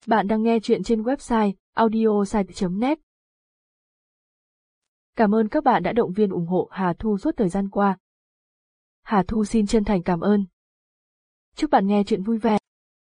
Bạn đang nghe chuyện trên website audiosite.net. Cảm ơn các bạn đã động viên ủng hộ Hà Thu suốt thời gian qua. Hà Thu xin chân thành cảm ơn. Chúc bạn nghe chuyện vui vẻ.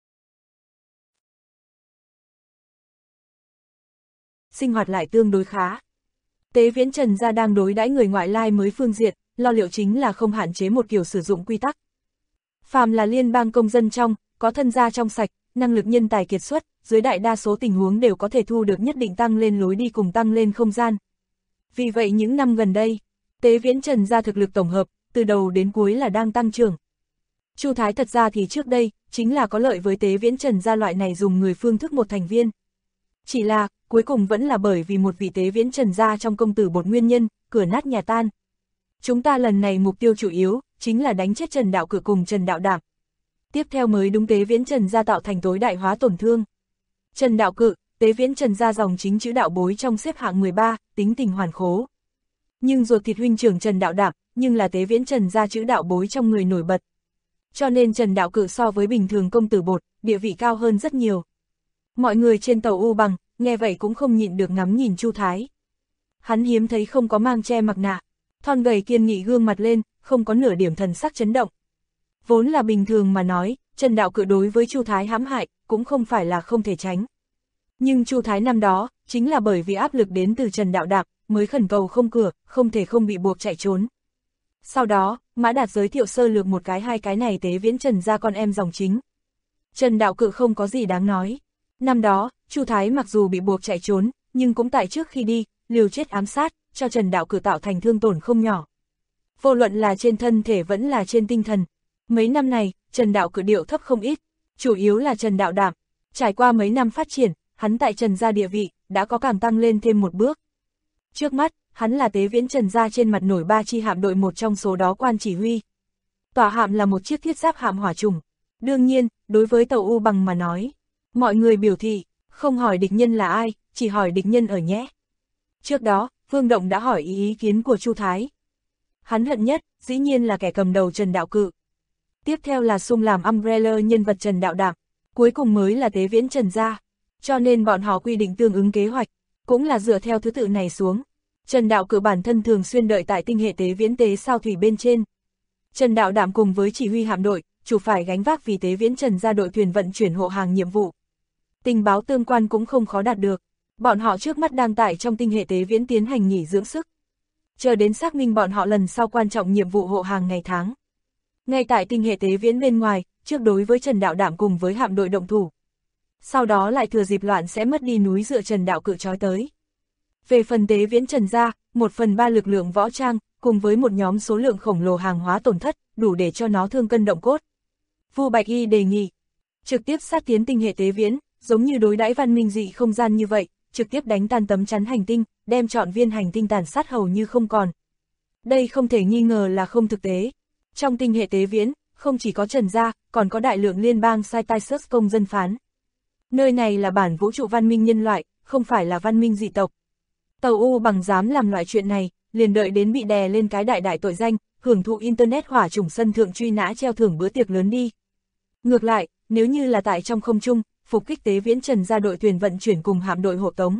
Sinh hoạt lại tương đối khá. Tế Viễn Trần gia đang đối đãi người ngoại lai mới phương diện, lo liệu chính là không hạn chế một kiểu sử dụng quy tắc. Phàm là liên bang công dân trong, có thân gia trong sạch, năng lực nhân tài kiệt xuất, dưới đại đa số tình huống đều có thể thu được nhất định tăng lên lối đi cùng tăng lên không gian. Vì vậy những năm gần đây, Tế Viễn Trần gia thực lực tổng hợp, từ đầu đến cuối là đang tăng trưởng. Chu Thái thật ra thì trước đây, chính là có lợi với Tế Viễn Trần gia loại này dùng người phương thức một thành viên. Chỉ là, cuối cùng vẫn là bởi vì một vị Tế Viễn Trần gia trong công tử bột nguyên nhân, cửa nát nhà tan. Chúng ta lần này mục tiêu chủ yếu, chính là đánh chết Trần Đạo Cự cùng Trần Đạo Đảm. Tiếp theo mới đúng Tế Viễn Trần gia tạo thành tối đại hóa tổn thương. Trần Đạo Cự, Tế Viễn Trần gia dòng chính chữ đạo bối trong xếp hạng 13, tính tình hoàn khố. Nhưng ruột thịt huynh trưởng Trần Đạo Đảm, nhưng là Tế Viễn Trần gia chữ đạo bối trong người nổi bật. Cho nên Trần Đạo Cự so với bình thường công tử bột, địa vị cao hơn rất nhiều. Mọi người trên tàu U Bằng, nghe vậy cũng không nhịn được ngắm nhìn Chu Thái. Hắn hiếm thấy không có mang che mặt nạ, thon gầy kiên nghị gương mặt lên, không có nửa điểm thần sắc chấn động. Vốn là bình thường mà nói, Trần Đạo Cự đối với Chu Thái hãm hại, cũng không phải là không thể tránh. Nhưng Chu Thái năm đó, chính là bởi vì áp lực đến từ Trần Đạo Đảm, mới khẩn cầu không cửa, không thể không bị buộc chạy trốn. Sau đó, Mã Đạt giới thiệu sơ lược một cái hai cái này Tế Viễn Trần gia con em dòng chính. Trần Đạo Cự không có gì đáng nói. Năm đó, Chu Thái mặc dù bị buộc chạy trốn, nhưng cũng tại trước khi đi, liều chết ám sát, cho Trần Đạo Cự tạo thành thương tổn không nhỏ. Vô luận là trên thân thể vẫn là trên tinh thần. Mấy năm này, Trần Đạo Cự điệu thấp không ít, chủ yếu là Trần Đạo Đảm. Trải qua mấy năm phát triển, hắn tại Trần gia địa vị, đã có càng tăng lên thêm một bước. Trước mắt, hắn là Tế Viễn Trần gia trên mặt nổi 3 chi hạm đội một trong số đó quan chỉ huy. Tòa hạm là một chiếc thiết giáp hạm hỏa trùng. Đương nhiên, đối với tàu U Bằng mà nói, mọi người biểu thị, không hỏi địch nhân là ai, chỉ hỏi địch nhân ở nhé. Trước đó, Vương Động đã hỏi ý kiến của Chu Thái. Hắn hận nhất, dĩ nhiên là kẻ cầm đầu Trần Đạo Cự. Tiếp theo là xung làm umbrella nhân vật Trần Đạo Đảm, cuối cùng mới là Tế Viễn Trần gia. Cho nên bọn họ quy định tương ứng kế hoạch, cũng là dựa theo thứ tự này xuống. Trần Đạo Cự bản thân thường xuyên đợi tại tinh hệ Tế Viễn Tế sao thủy bên trên. Trần Đạo Đảm cùng với chỉ huy hạm đội, chủ phải gánh vác vì Tế Viễn Trần gia đội thuyền vận chuyển hộ hàng nhiệm vụ. Tình báo tương quan cũng không khó đạt được. Bọn họ trước mắt đang tại trong tinh hệ Tế Viễn tiến hành nghỉ dưỡng sức. Chờ đến xác minh bọn họ lần sau quan trọng nhiệm vụ hộ hàng ngày tháng. Ngay tại tinh hệ Tế Viễn bên ngoài, trước đối với Trần Đạo Đảm cùng với hạm đội động thủ. Sau đó lại thừa dịp loạn sẽ mất đi núi dựa Trần Đạo Cự trói tới. Về phần Tế Viễn Trần gia, 1/3 lực lượng võ trang, cùng với một nhóm số lượng khổng lồ hàng hóa tổn thất, đủ để cho nó thương cân động cốt. Vu Bạch Y đề nghị, trực tiếp sát tiến tinh hệ Tế Viễn, giống như đối đãi văn minh dị không gian như vậy, trực tiếp đánh tan tấm chắn hành tinh, đem trọn viên hành tinh tàn sát hầu như không còn. Đây không thể nghi ngờ là không thực tế. Trong tinh hệ Tế Viễn, không chỉ có Trần gia, còn có đại lượng liên bang Cytaeus công dân phán. Nơi này là bản vũ trụ văn minh nhân loại, không phải là văn minh dị tộc. Tàu U Bằng dám làm loại chuyện này, liền đợi đến bị đè lên cái đại tội danh, hưởng thụ Internet hỏa chủng sân thượng truy nã treo thưởng bữa tiệc lớn đi. Ngược lại, nếu như là tại trong không trung, phục kích Tế Viễn Trần gia đội thuyền vận chuyển cùng hạm đội hộ tống.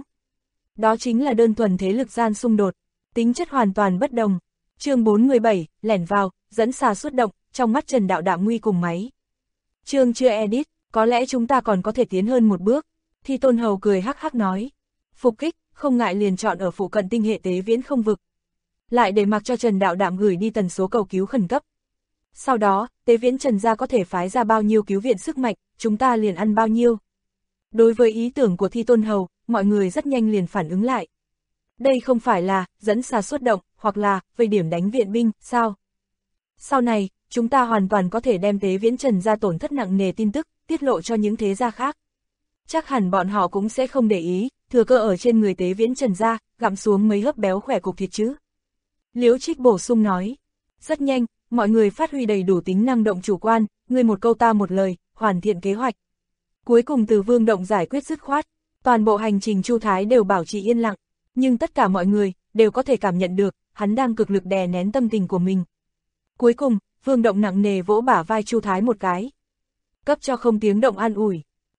Đó chính là đơn thuần thế lực gian xung đột, tính chất hoàn toàn bất đồng. Chương 417, lẻn vào, dẫn xà xuất động, trong mắt Trần Đạo Đảm nguy cùng máy. Chương chưa edit, có lẽ chúng ta còn có thể tiến hơn một bước. Thi Tôn Hầu cười hắc hắc nói. Phục kích, không ngại liền chọn ở phụ cận tinh hệ Tế Viễn không vực. Lại để mặc cho Trần Đạo Đảm gửi đi tần số cầu cứu khẩn cấp. Sau đó, Tế Viễn Trần gia có thể phái ra bao nhiêu cứu viện sức mạnh, chúng ta liền ăn bao nhiêu. Đối với ý tưởng của Thi Tôn Hầu, mọi người rất nhanh liền phản ứng lại. Đây không phải là dẫn xà xuất động, hoặc là vây điểm đánh viện binh, sao? Sau này, chúng ta hoàn toàn có thể đem Tế Viễn Trần gia tổn thất nặng nề tin tức, tiết lộ cho những thế gia khác. Chắc hẳn bọn họ cũng sẽ không để ý, thừa cơ ở trên người Tế Viễn Trần gia, gặm xuống mấy hớp béo khỏe cục thịt chứ. Liễu Trích bổ sung nói. Rất nhanh, mọi người phát huy đầy đủ tính năng động chủ quan, người một câu ta một lời, hoàn thiện kế hoạch. Cuối cùng từ Vương Động giải quyết dứt khoát, toàn bộ hành trình Chu Thái đều bảo trì yên lặng, nhưng tất cả mọi người đều có thể cảm nhận được, hắn đang cực lực đè nén tâm tình của mình. Cuối cùng, Vương Động nặng nề vỗ bả vai Chu Thái một cái, cấp cho không tiếng động an ủi.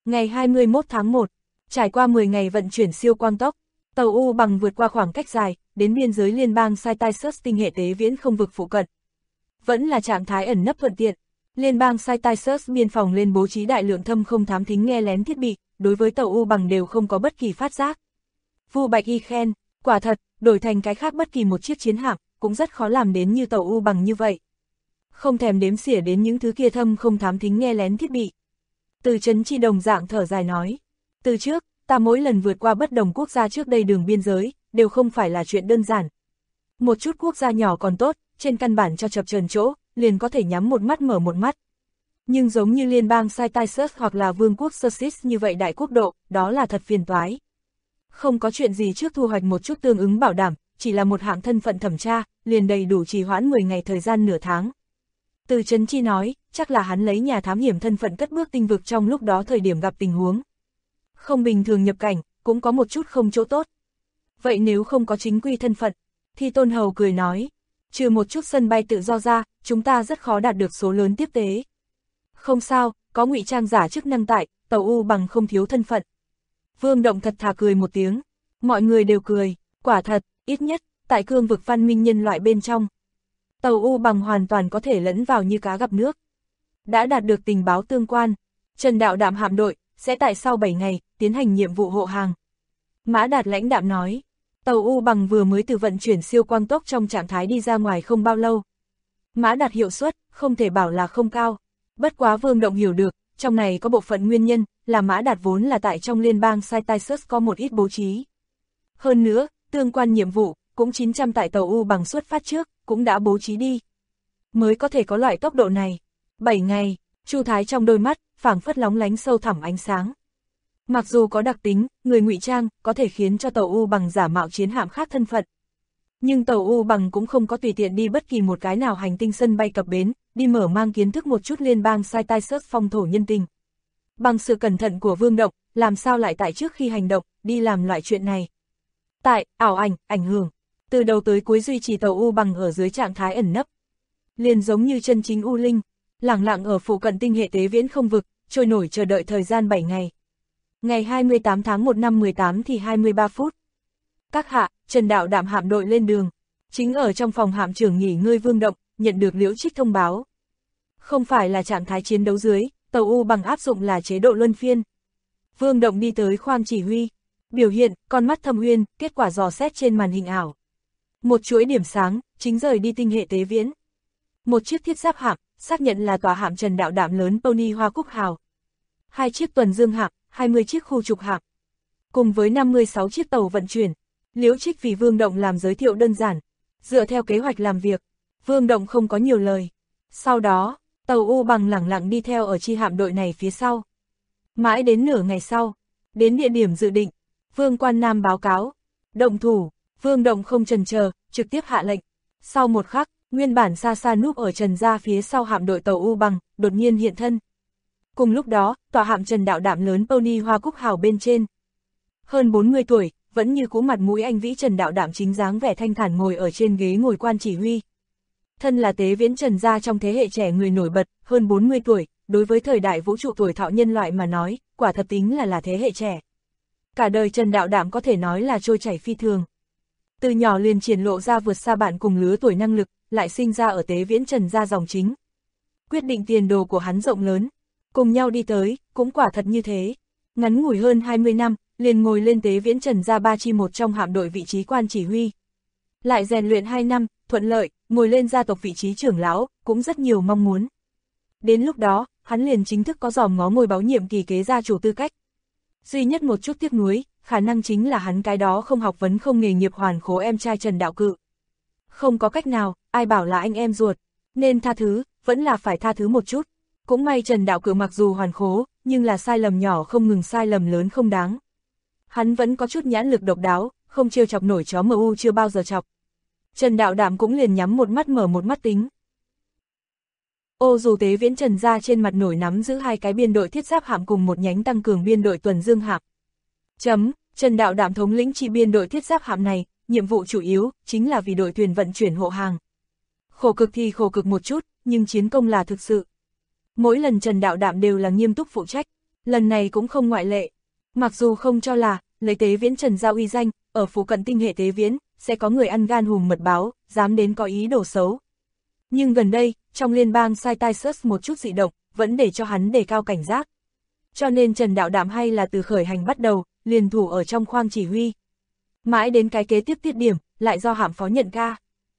Ngày 21 tháng 1, trải qua 10 ngày vận chuyển siêu quang tốc, tàu U bằng vượt qua khoảng cách dài, đến biên giới liên bang Cytossus tinh hệ tế viễn không vực phụ cận. Vẫn là trạng thái ẩn nấp thuận tiện, liên bang Cytossus biên phòng lên bố trí đại lượng thâm không thám thính nghe lén thiết bị, đối với tàu U bằng đều không có bất kỳ phát giác. Vu Bạch Y khen, quả thật, đổi thành cái khác bất kỳ một chiếc chiến hạm, cũng rất khó làm đến như tàu U bằng như vậy. Không thèm đếm xỉa đến những thứ kia thâm không thám thính nghe lén thiết bị. Từ Trấn Chi đồng dạng thở dài nói, từ trước, ta mỗi lần vượt qua bất đồng quốc gia trước đây đường biên giới, đều không phải là chuyện đơn giản. Một chút quốc gia nhỏ còn tốt, trên căn bản cho chập chờn chỗ, liền có thể nhắm một mắt mở một mắt. Nhưng giống như liên bang Cytossus hoặc là vương quốc Sussex như vậy đại quốc độ, đó là thật phiền toái. Không có chuyện gì trước thu hoạch một chút tương ứng bảo đảm, chỉ là một hạng thân phận thẩm tra, liền đầy đủ trì hoãn 10 ngày thời gian nửa tháng. Từ Trấn Chi nói, chắc là hắn lấy nhà thám hiểm thân phận cất bước tinh vực trong lúc đó thời điểm gặp tình huống. Không bình thường nhập cảnh, cũng có một chút không chỗ tốt. Vậy nếu không có chính quy thân phận, thì Tôn Hầu cười nói, trừ một chút sân bay tự do ra, chúng ta rất khó đạt được số lớn tiếp tế. Không sao, có ngụy trang giả chức năng tại, tàu U bằng không thiếu thân phận. Vương Động thật thà cười một tiếng, mọi người đều cười, quả thật, ít nhất, tại cương vực văn minh nhân loại bên trong. Tàu U bằng hoàn toàn có thể lẫn vào như cá gặp nước. Đã đạt được tình báo tương quan, Trần Đạo Đạm hạm đội sẽ tại sau 7 ngày tiến hành nhiệm vụ hộ hàng. Mã Đạt lãnh đạm nói, tàu U bằng vừa mới từ vận chuyển siêu quang tốc trong trạng thái đi ra ngoài không bao lâu. Mã Đạt hiệu suất không thể bảo là không cao, bất quá Vương Động hiểu được, trong này có bộ phận nguyên nhân là Mã Đạt vốn là tại trong liên bang Cytossus có một ít bố trí. Hơn nữa, tương quan nhiệm vụ cũng 900 tại tàu U bằng xuất phát trước cũng đã bố trí đi, mới có thể có loại tốc độ này. 7 ngày, Chu Thái trong đôi mắt phảng phất lóng lánh sâu thẳm ánh sáng. Mặc dù có đặc tính, người ngụy trang có thể khiến cho tàu U bằng giả mạo chiến hạm khác thân phận. Nhưng tàu U bằng cũng không có tùy tiện đi bất kỳ một cái nào hành tinh sân bay cập bến, đi mở mang kiến thức một chút liên bang Cytossus phong thổ nhân tình. Bằng sự cẩn thận của Vương Động, làm sao lại tại trước khi hành động, đi làm loại chuyện này. Tại, ảo ảnh hưởng, từ đầu tới cuối duy trì tàu U bằng ở dưới trạng thái ẩn nấp. Liền giống như chân chính U Linh, lẳng lặng ở phụ cận tinh hệ tế viễn không vực, trôi nổi chờ đợi thời gian 7 ngày. Ngày 28 tháng 1 năm 18 thì 23 phút. Các hạ, Trần Đạo Đạm hạm đội lên đường. Chính ở trong phòng hạm trưởng nghỉ ngơi Vương Động, nhận được Liễu Trích thông báo. Không phải là trạng thái chiến đấu dưới, tàu U bằng áp dụng là chế độ luân phiên. Vương Động đi tới khoang chỉ huy. Biểu hiện, con mắt thâm uyên, kết quả dò xét trên màn hình ảo. Một chuỗi điểm sáng, chính rời đi tinh hệ tế viễn. Một chiếc thiết giáp hạm, xác nhận là tòa hạm Trần Đạo Đạm lớn Pony Hoa Cúc Hào. 2 chiếc tuần dương hạm, 20 chiếc khu trục hạm. Cùng với 56 chiếc tàu vận chuyển, Liễu Trích vì Vương Động làm giới thiệu đơn giản. Dựa theo kế hoạch làm việc, Vương Động không có nhiều lời. Sau đó, tàu U bằng lẳng lặng đi theo ở chi hạm đội này phía sau. Mãi đến nửa ngày sau, đến địa điểm dự định, Vương Quan Nam báo cáo. Động thủ, Vương Động không chần chờ, trực tiếp hạ lệnh. Sau một khắc, nguyên bản xa xa núp ở Trần gia phía sau hạm đội tàu U bằng, đột nhiên hiện thân. Cùng lúc đó, tòa hạm Trần Đạo Đạm lớn Pony Hoa Cúc Hào bên trên. Hơn 40 tuổi, vẫn như cũ mặt mũi anh vĩ Trần Đạo Đạm chính dáng vẻ thanh thản ngồi ở trên ghế ngồi quan chỉ huy. Thân là tế viễn Trần gia trong thế hệ trẻ người nổi bật, hơn 40 tuổi, đối với thời đại vũ trụ tuổi thọ nhân loại mà nói, quả thật tính là thế hệ trẻ. Cả đời Trần Đạo Đạm có thể nói là trôi chảy phi thường. Từ nhỏ liền triển lộ ra vượt xa bạn cùng lứa tuổi năng lực, lại sinh ra ở tế viễn Trần gia dòng chính. Quyết định tiền đồ của hắn rộng lớn, cùng nhau đi tới, cũng quả thật như thế. Ngắn ngủi hơn 20 năm, liền ngồi lên tế viễn Trần gia 3 chi 1 trong hạm đội vị trí quan chỉ huy. Lại rèn luyện 2 năm, thuận lợi, ngồi lên gia tộc vị trí trưởng lão, cũng rất nhiều mong muốn. Đến lúc đó, hắn liền chính thức có dòm ngó ngôi báu nhiệm kỳ kế gia chủ tư cách. Duy nhất một chút tiếc nuối, khả năng chính là hắn cái đó không học vấn không nghề nghiệp hoàn khố em trai Trần Đạo Cự. Không có cách nào, ai bảo là anh em ruột, nên tha thứ, vẫn là phải tha thứ một chút. Cũng may Trần Đạo Cự mặc dù hoàn khố, nhưng là sai lầm nhỏ không ngừng sai lầm lớn không đáng. Hắn vẫn có chút nhãn lực độc đáo, không trêu chọc nổi chó MU chưa bao giờ chọc. Trần Đạo Đạm cũng liền nhắm một mắt mở một mắt tính. Ô dù tế viễn Trần gia trên mặt nổi nắm giữ 2 cái biên đội thiết giáp hạm cùng một nhánh tăng cường biên đội tuần dương hạm. Trần Đạo Đạm thống lĩnh chi biên đội thiết giáp hạm này, nhiệm vụ chủ yếu chính là vì đội thuyền vận chuyển hộ hàng. Khổ cực thì khổ cực một chút, nhưng chiến công là thực sự. Mỗi lần Trần Đạo Đạm đều là nghiêm túc phụ trách, lần này cũng không ngoại lệ. Mặc dù không cho là, lấy Tế Viễn Trần giao uy danh, ở phụ cận tinh hệ Tế Viễn, sẽ có người ăn gan hùm mật báo, dám đến có ý đồ xấu. Nhưng gần đây, trong liên bang sai tai search một chút dị động, vẫn để cho hắn đề cao cảnh giác. Cho nên Trần Đạo Đạm hay là từ khởi hành bắt đầu, liền thủ ở trong khoang chỉ huy. Mãi đến cái kế tiếp tiết điểm, lại do hạm phó nhận ca.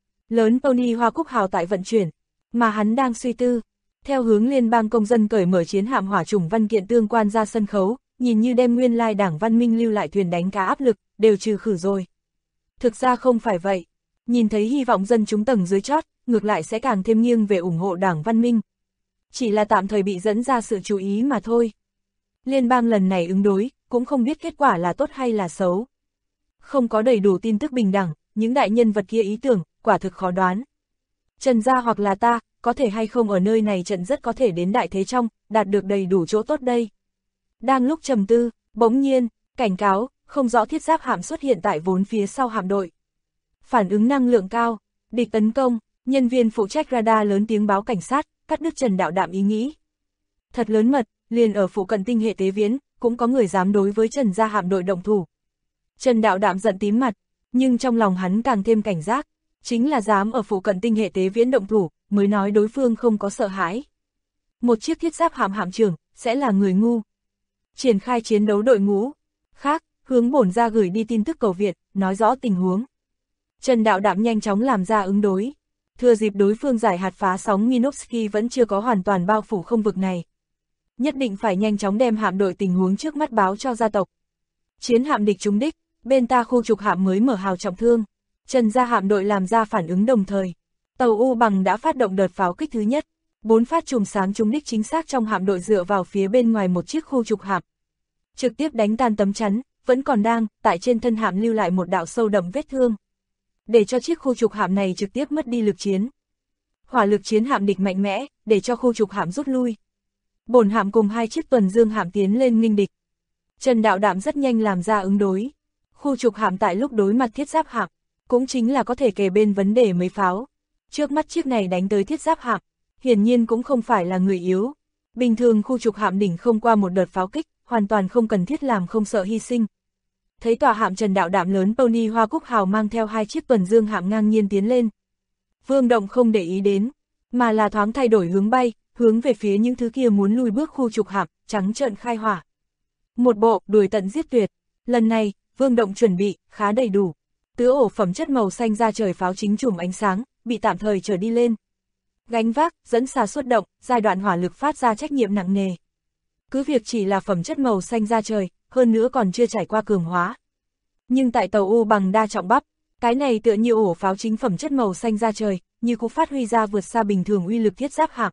Lớn Pony Hoa Cúc Hào tại vận chuyển, mà hắn đang suy tư. Theo hướng liên bang công dân cởi mở chiến hạm hỏa chủng văn kiện tương quan ra sân khấu, nhìn như đem nguyên lai đảng văn minh lưu lại thuyền đánh cá áp lực, đều trừ khử rồi. Thực ra không phải vậy. Nhìn thấy hy vọng dân chúng tầng dưới chót, ngược lại sẽ càng thêm nghiêng về ủng hộ đảng văn minh. Chỉ là tạm thời bị dẫn ra sự chú ý mà thôi. Liên bang lần này ứng đối, cũng không biết kết quả là tốt hay là xấu. Không có đầy đủ tin tức bình đẳng, những đại nhân vật kia ý tưởng, quả thực khó đoán. Trần gia hoặc là ta, có thể hay không ở nơi này trận rất có thể đến đại thế trong, đạt được đầy đủ chỗ tốt đây. Đang lúc trầm tư, bỗng nhiên, cảnh cáo, không rõ thiết giáp hạm xuất hiện tại vốn phía sau hạm đội. Phản ứng năng lượng cao, địch tấn công, nhân viên phụ trách radar lớn tiếng báo cảnh sát, cắt đứt Trần Đạo Đạm ý nghĩ. Thật lớn mật, liền ở phụ cận tinh hệ Tế Viễn, cũng có người dám đối với Trần gia hạm đội động thủ. Trần Đạo Đạm giận tím mặt, nhưng trong lòng hắn càng thêm cảnh giác, chính là dám ở phụ cận tinh hệ Tế Viễn động thủ, mới nói đối phương không có sợ hãi. Một chiếc thiết giáp hạm trưởng, sẽ là người ngu. Triển khai chiến đấu đội ngũ khác, hướng bổn ra gửi đi tin tức cầu viện, nói rõ tình huống. Trần Đạo Đạm nhanh chóng làm ra ứng đối. Thừa dịp đối phương giải hạt phá sóng Minovsky vẫn chưa có hoàn toàn bao phủ không vực này. Nhất định phải nhanh chóng đem hạm đội tình huống trước mắt báo cho gia tộc. Chiến hạm địch trúng đích, bên ta khu trục hạm mới mở hào trọng thương. Trần gia hạm đội làm ra phản ứng đồng thời. Tàu U Bằng đã phát động đợt pháo kích thứ nhất. 4 phát chùm sáng trúng đích chính xác trong hạm đội dựa vào phía bên ngoài một chiếc khu trục hạm. Trực tiếp đánh tan tấm chắn, vẫn còn đang, tại trên thân hạm lưu lại một đạo sâu đậm vết thương. Để cho chiếc khu trục hạm này trực tiếp mất đi lực chiến. Hỏa lực chiến hạm địch mạnh mẽ, để cho khu trục hạm rút lui. Bổn hạm cùng 2 chiếc tuần dương hạm tiến lên nghênh địch. Trần Đạo Đạm rất nhanh làm ra ứng đối. Khu trục hạm tại lúc đối mặt thiết giáp hạm, cũng chính là có thể kề bên vấn đề mấy pháo. Trước mắt chiếc này đánh tới thiết giáp hạm, hiển nhiên cũng không phải là người yếu. Bình thường khu trục hạm đỉnh không qua một đợt pháo kích, hoàn toàn không cần thiết làm không sợ hy sinh. Thấy tòa hạm Trần Đạo Đạm lớn Pony Hoa Cúc Hào mang theo 2 chiếc tuần dương hạm ngang nhiên tiến lên. Vương Động không để ý đến, mà là thoáng thay đổi hướng bay, hướng về phía những thứ kia muốn lùi bước khu trục hạm, trắng trợn khai hỏa. Một bộ đuổi tận giết tuyệt. Lần này, Vương Động chuẩn bị khá đầy đủ. Tứ ổ phẩm chất màu xanh ra trời pháo chính chùm ánh sáng, bị tạm thời trở đi lên. Gánh vác, dẫn xà xuất động, giai đoạn hỏa lực phát ra trách nhiệm nặng nề. Cứ việc chỉ là phẩm chất màu xanh ra trời, hơn nữa còn chưa trải qua cường hóa. Nhưng tại tàu U Bằng đa trọng bắp, cái này tựa như ổ pháo chính phẩm chất màu xanh ra trời, như cũng phát huy ra vượt xa bình thường uy lực thiết giáp hạm.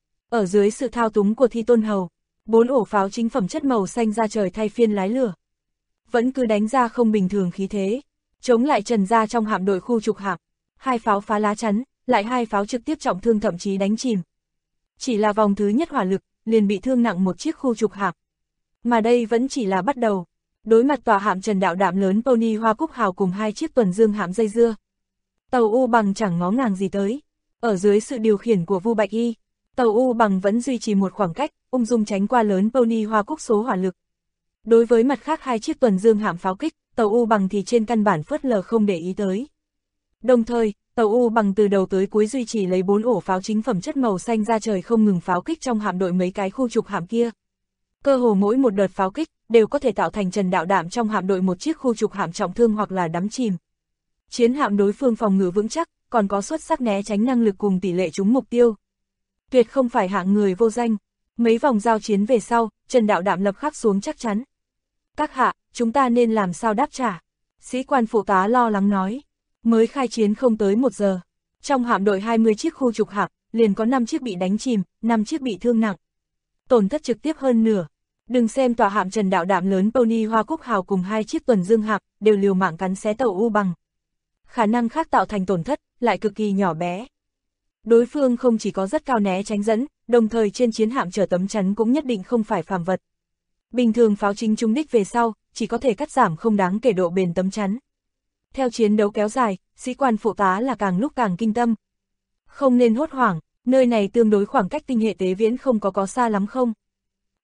Ở dưới sự thao túng của Thi Tôn Hầu, 4 ổ pháo chính phẩm chất màu xanh ra trời thay phiên lái lửa. Vẫn cứ đánh ra không bình thường khí thế, chống lại Trần gia trong hạm đội khu trục hạm. 2 pháo phá lá chắn, lại 2 pháo trực tiếp trọng thương thậm chí đánh chìm. Chỉ là vòng thứ nhất hỏa lực, liền bị thương nặng một chiếc khu trục hạm. Mà đây vẫn chỉ là bắt đầu. Đối mặt tòa hạm Trần Đạo Đạm lớn Pony Hoa Cúc Hào cùng 2 chiếc tuần dương hạm dây dưa. Tàu U Bằng chẳng ngó ngàng gì tới. Ở dưới sự điều khiển của Vu Bạch Y, tàu U Bằng vẫn duy trì một khoảng cách, ung dung tránh qua lớn Pony Hoa Cúc số hỏa lực. Đối với mặt khác 2 chiếc tuần dương hạm pháo kích, tàu U Bằng thì trên căn bản phớt lờ không để ý tới. Đồng thời, tàu U Bằng từ đầu tới cuối duy trì lấy 4 ổ pháo chính phẩm chất màu xanh ra trời không ngừng pháo kích trong hạm đội mấy cái khu trục hạm kia. Cơ hồ mỗi một đợt pháo kích đều có thể tạo thành Trần Đạo Đạm trong hạm đội một chiếc khu trục hạm trọng thương hoặc là đắm chìm. Chiến hạm đối phương phòng ngự vững chắc, còn có xuất sắc né tránh năng lực cùng tỷ lệ trúng mục tiêu. Tuyệt không phải hạng người vô danh. Mấy vòng giao chiến về sau, Trần Đạo Đạm lập khắc xuống chắc chắn. Các hạ, chúng ta nên làm sao đáp trả? Sĩ quan phụ tá lo lắng nói. Mới khai chiến không tới 1 giờ. Trong hạm đội 20 chiếc khu trục hạm, liền có 5 chiếc bị đánh chìm, 5 chiếc bị thương nặng. Tổn thất trực tiếp hơn nửa. Đừng xem tòa hạm Trần Đạo Đạm lớn Pony Hoa Cúc Hào cùng 2 chiếc tuần dương hạm, đều liều mạng cắn xé tàu U Bằng. Khả năng khác tạo thành tổn thất, lại cực kỳ nhỏ bé. Đối phương không chỉ có rất cao né tránh dẫn, đồng thời trên chiến hạm chở tấm chắn cũng nhất định không phải phàm vật. Bình thường pháo chính trúng đích về sau, chỉ có thể cắt giảm không đáng kể độ bền tấm chắn. Theo chiến đấu kéo dài, sĩ quan phụ tá là càng lúc càng kinh tâm. Không nên hốt hoảng, nơi này tương đối khoảng cách tinh hệ Tế Viễn không có xa lắm không?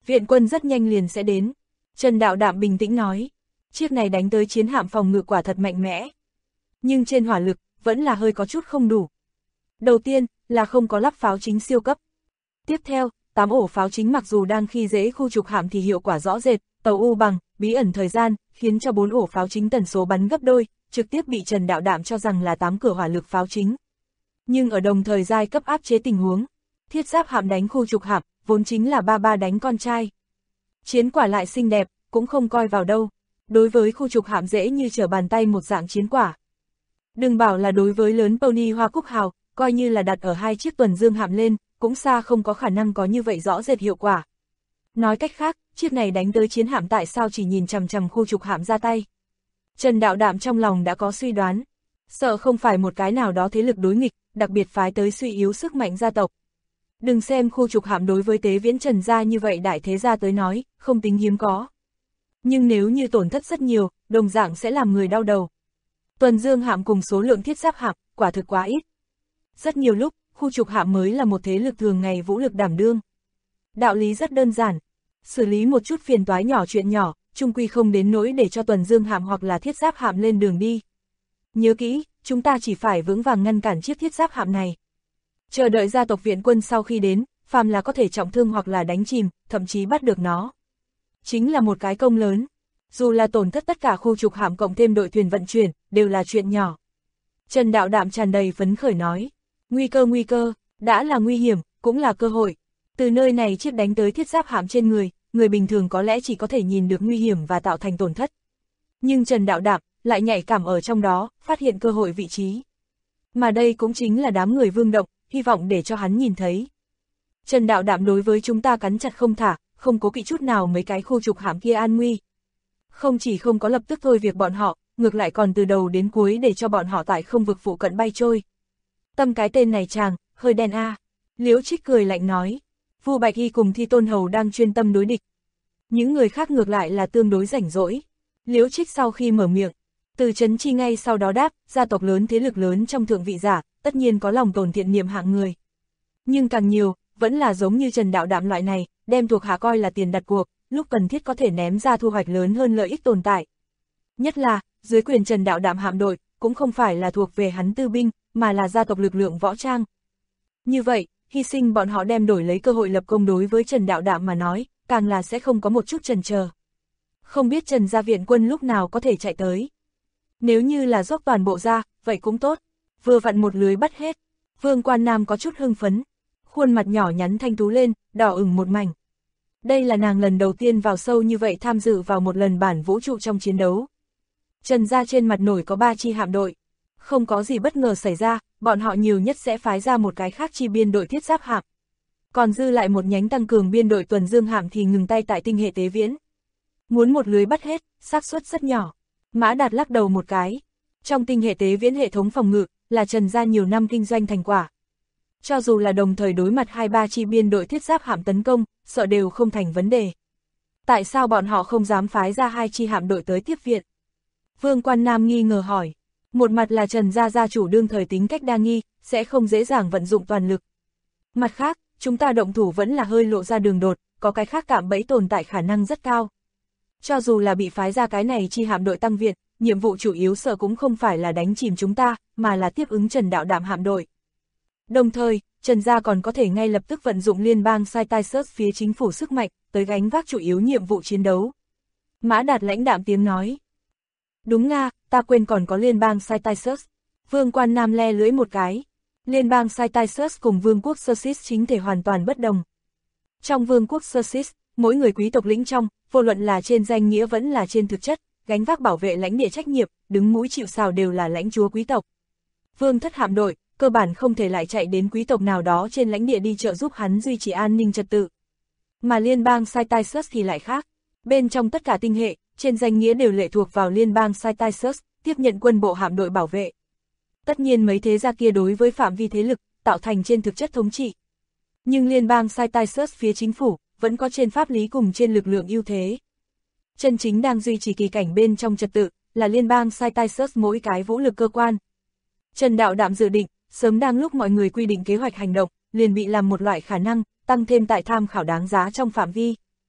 Viện quân rất nhanh liền sẽ đến. Trần Đạo Đạm bình tĩnh nói. Chiếc này đánh tới chiến hạm phòng ngự quả thật mạnh mẽ. Nhưng trên hỏa lực, vẫn là hơi có chút không đủ. Đầu tiên, là không có lắp pháo chính siêu cấp. Tiếp theo, 8 ổ pháo chính mặc dù đang khi dễ khu trục hạm thì hiệu quả rõ rệt, tàu U bằng, bí ẩn thời gian, khiến cho 4 ổ pháo chính tần số bắn gấp đôi, trực tiếp bị Trần Đạo Đạm cho rằng là 8 cửa hỏa lực pháo chính. Nhưng ở đồng thời giai cấp áp chế tình huống, thiết giáp hạm đánh khu trục hạm, vốn chính là ba ba đánh con trai. Chiến quả lại xinh đẹp, cũng không coi vào đâu. Đối với khu trục hạm dễ như trở bàn tay một dạng chiến quả. Đừng bảo là đối với lớn Pony Hoa Cúc Hào, coi như là đặt ở 2 chiếc tuần dương hạm lên, cũng xa không có khả năng có như vậy rõ rệt hiệu quả. Nói cách khác, chiếc này đánh tới chiến hạm tại sao chỉ nhìn chằm chằm khu trục hạm ra tay. Trần Đạo Đạm trong lòng đã có suy đoán, sợ không phải một cái nào đó thế lực đối nghịch, đặc biệt phái tới suy yếu sức mạnh gia tộc. Đừng xem khu trục hạm đối với Tế Viễn Trần gia như vậy đại thế gia tới nói, không tính hiếm có. Nhưng nếu như tổn thất rất nhiều, đồng dạng sẽ làm người đau đầu. Tuần dương hạm cùng số lượng thiết giáp hạm, quả thực quá ít. Rất nhiều lúc, khu trục hạm mới là một thế lực thường ngày vũ lực đảm đương. Đạo lý rất đơn giản, xử lý một chút phiền toái nhỏ chuyện nhỏ, chung quy không đến nỗi để cho tuần dương hạm hoặc là thiết giáp hạm lên đường đi. Nhớ kỹ, chúng ta chỉ phải vững vàng ngăn cản chiếc thiết giáp hạm này. Chờ đợi gia tộc viện quân sau khi đến, phàm là có thể trọng thương hoặc là đánh chìm, thậm chí bắt được nó. Chính là một cái công lớn. Dù là tổn thất tất cả khu trục hạm cộng thêm đội thuyền vận chuyển, đều là chuyện nhỏ. Trần Đạo Đạm tràn đầy phấn khởi nói. Nguy cơ, đã là nguy hiểm, cũng là cơ hội. Từ nơi này chiếc đánh tới thiết giáp hạm trên người bình thường có lẽ chỉ có thể nhìn được nguy hiểm và tạo thành tổn thất. Nhưng Trần Đạo Đạm lại nhạy cảm ở trong đó, phát hiện cơ hội vị trí. Mà đây cũng chính là đám người Vương Động, hy vọng để cho hắn nhìn thấy. Trần Đạo Đạm đối với chúng ta cắn chặt không thả, không cố kỵ chút nào mấy cái khu trục hạm kia an nguy. Không chỉ không có lập tức thôi việc bọn họ, ngược lại còn từ đầu đến cuối để cho bọn họ tại không vực phụ cận bay trôi. Tâm cái tên này chàng, hơi đen a. Liễu Trích cười lạnh nói. Vu Bạch Hy cùng Thi Tôn Hầu đang chuyên tâm đối địch. Những người khác ngược lại là tương đối rảnh rỗi. Liễu Trích sau khi mở miệng, Từ Chấn Chi ngay sau đó đáp, gia tộc lớn thế lực lớn trong thượng vị giả, tất nhiên có lòng tồn thiện niệm hạng người. Nhưng càng nhiều, vẫn là giống như Trần Đạo Đạm loại này, đem thuộc hạ coi là tiền đặt cuộc, lúc cần thiết có thể ném ra thu hoạch lớn hơn lợi ích tồn tại. Nhất là, dưới quyền Trần Đạo Đạm hạm đội, cũng không phải là thuộc về hắn tư binh, mà là gia tộc lực lượng võ trang. Như vậy, hy sinh bọn họ đem đổi lấy cơ hội lập công đối với Trần Đạo Đạm mà nói, càng là sẽ không có một chút chần chờ. Không biết Trần gia viện quân lúc nào có thể chạy tới. Nếu như là dốc toàn bộ ra, vậy cũng tốt. Vừa vặn một lưới bắt hết. Vương Quan Nam có chút hưng phấn. Khuôn mặt nhỏ nhắn thanh tú lên, đỏ ửng một mảnh. Đây là nàng lần đầu tiên vào sâu như vậy tham dự vào một lần bản vũ trụ trong chiến đấu. Trần gia trên mặt nổi có 3 chi hạm đội. Không có gì bất ngờ xảy ra, bọn họ nhiều nhất sẽ phái ra một cái khác chi biên đội thiết giáp hạm. Còn dư lại một nhánh tăng cường biên đội tuần dương hạm thì ngừng tay tại tinh hệ Tế Viễn. Muốn một lưới bắt hết, xác suất rất nhỏ. Mã Đạt lắc đầu một cái. Trong tinh hệ Tế Viễn hệ thống phòng ngự, là Trần gia nhiều năm kinh doanh thành quả. Cho dù là đồng thời đối mặt 2-3 chi biên đội thiết giáp hạm tấn công, sợ đều không thành vấn đề. Tại sao bọn họ không dám phái ra 2 chi hạm đội tới tiếp viện? Vương Quan Nam nghi ngờ hỏi. Một mặt là Trần gia gia chủ đương thời tính cách đa nghi, sẽ không dễ dàng vận dụng toàn lực. Mặt khác, chúng ta động thủ vẫn là hơi lộ ra đường đột, có cái khác cạm bẫy tồn tại khả năng rất cao. Cho dù là bị phái ra cái này chi hạm đội tăng viện, nhiệm vụ chủ yếu sợ cũng không phải là đánh chìm chúng ta, mà là tiếp ứng Trần Đạo Đạm hạm đội. Đồng thời, Trần gia còn có thể ngay lập tức vận dụng liên bang Sai-Tai-Sớt phía chính phủ sức mạnh, tới gánh vác chủ yếu nhiệm vụ chiến đấu. Mã Đạt lãnh đạm tiếng nói. Đúng nga, ta quên còn có liên bang Sai-Tai-Sớt. Vương Quan Nam le lưỡi một cái. Liên bang Sai-Tai-Sớt cùng vương quốc Sơ-Sít chính thể hoàn toàn bất đồng. Trong vương quốc Sơ-Sít, mỗi người quý tộc lĩnh trong, vô luận là trên danh nghĩa vẫn là trên thực chất, gánh vác bảo vệ lãnh địa trách nhiệm, đứng mũi chịu sào đều là lãnh chúa quý tộc. Vương thất hạm đội, cơ bản không thể lại chạy đến quý tộc nào đó trên lãnh địa đi trợ giúp hắn duy trì an ninh trật tự. Mà liên bang Sai-Tai-Sớt thì lại khác. Bên trong tất cả tinh hệ, trên danh nghĩa đều lệ thuộc vào liên bang Sai-Tai-Sớt, tiếp nhận quân bộ hạm đội bảo vệ. Tất nhiên mấy thế gia kia đối với phạm vi thế lực, tạo thành trên thực chất thống trị. Nhưng liên bang Sai-Tai-Sớt phía chính phủ, vẫn có trên pháp lý cùng trên lực lượng ưu thế. Chân chính đang duy trì kỳ cảnh bên trong trật tự, là liên bang Sai-Tai-Sớt mỗi cái vũ lực cơ quan. Trần Đạo Đạm dự định, sớm đang lúc mọi người quy định kế hoạch hành động, liền bị làm một loại khả năng, tăng thêm tại tham khảo đáng giá trong phạm vi.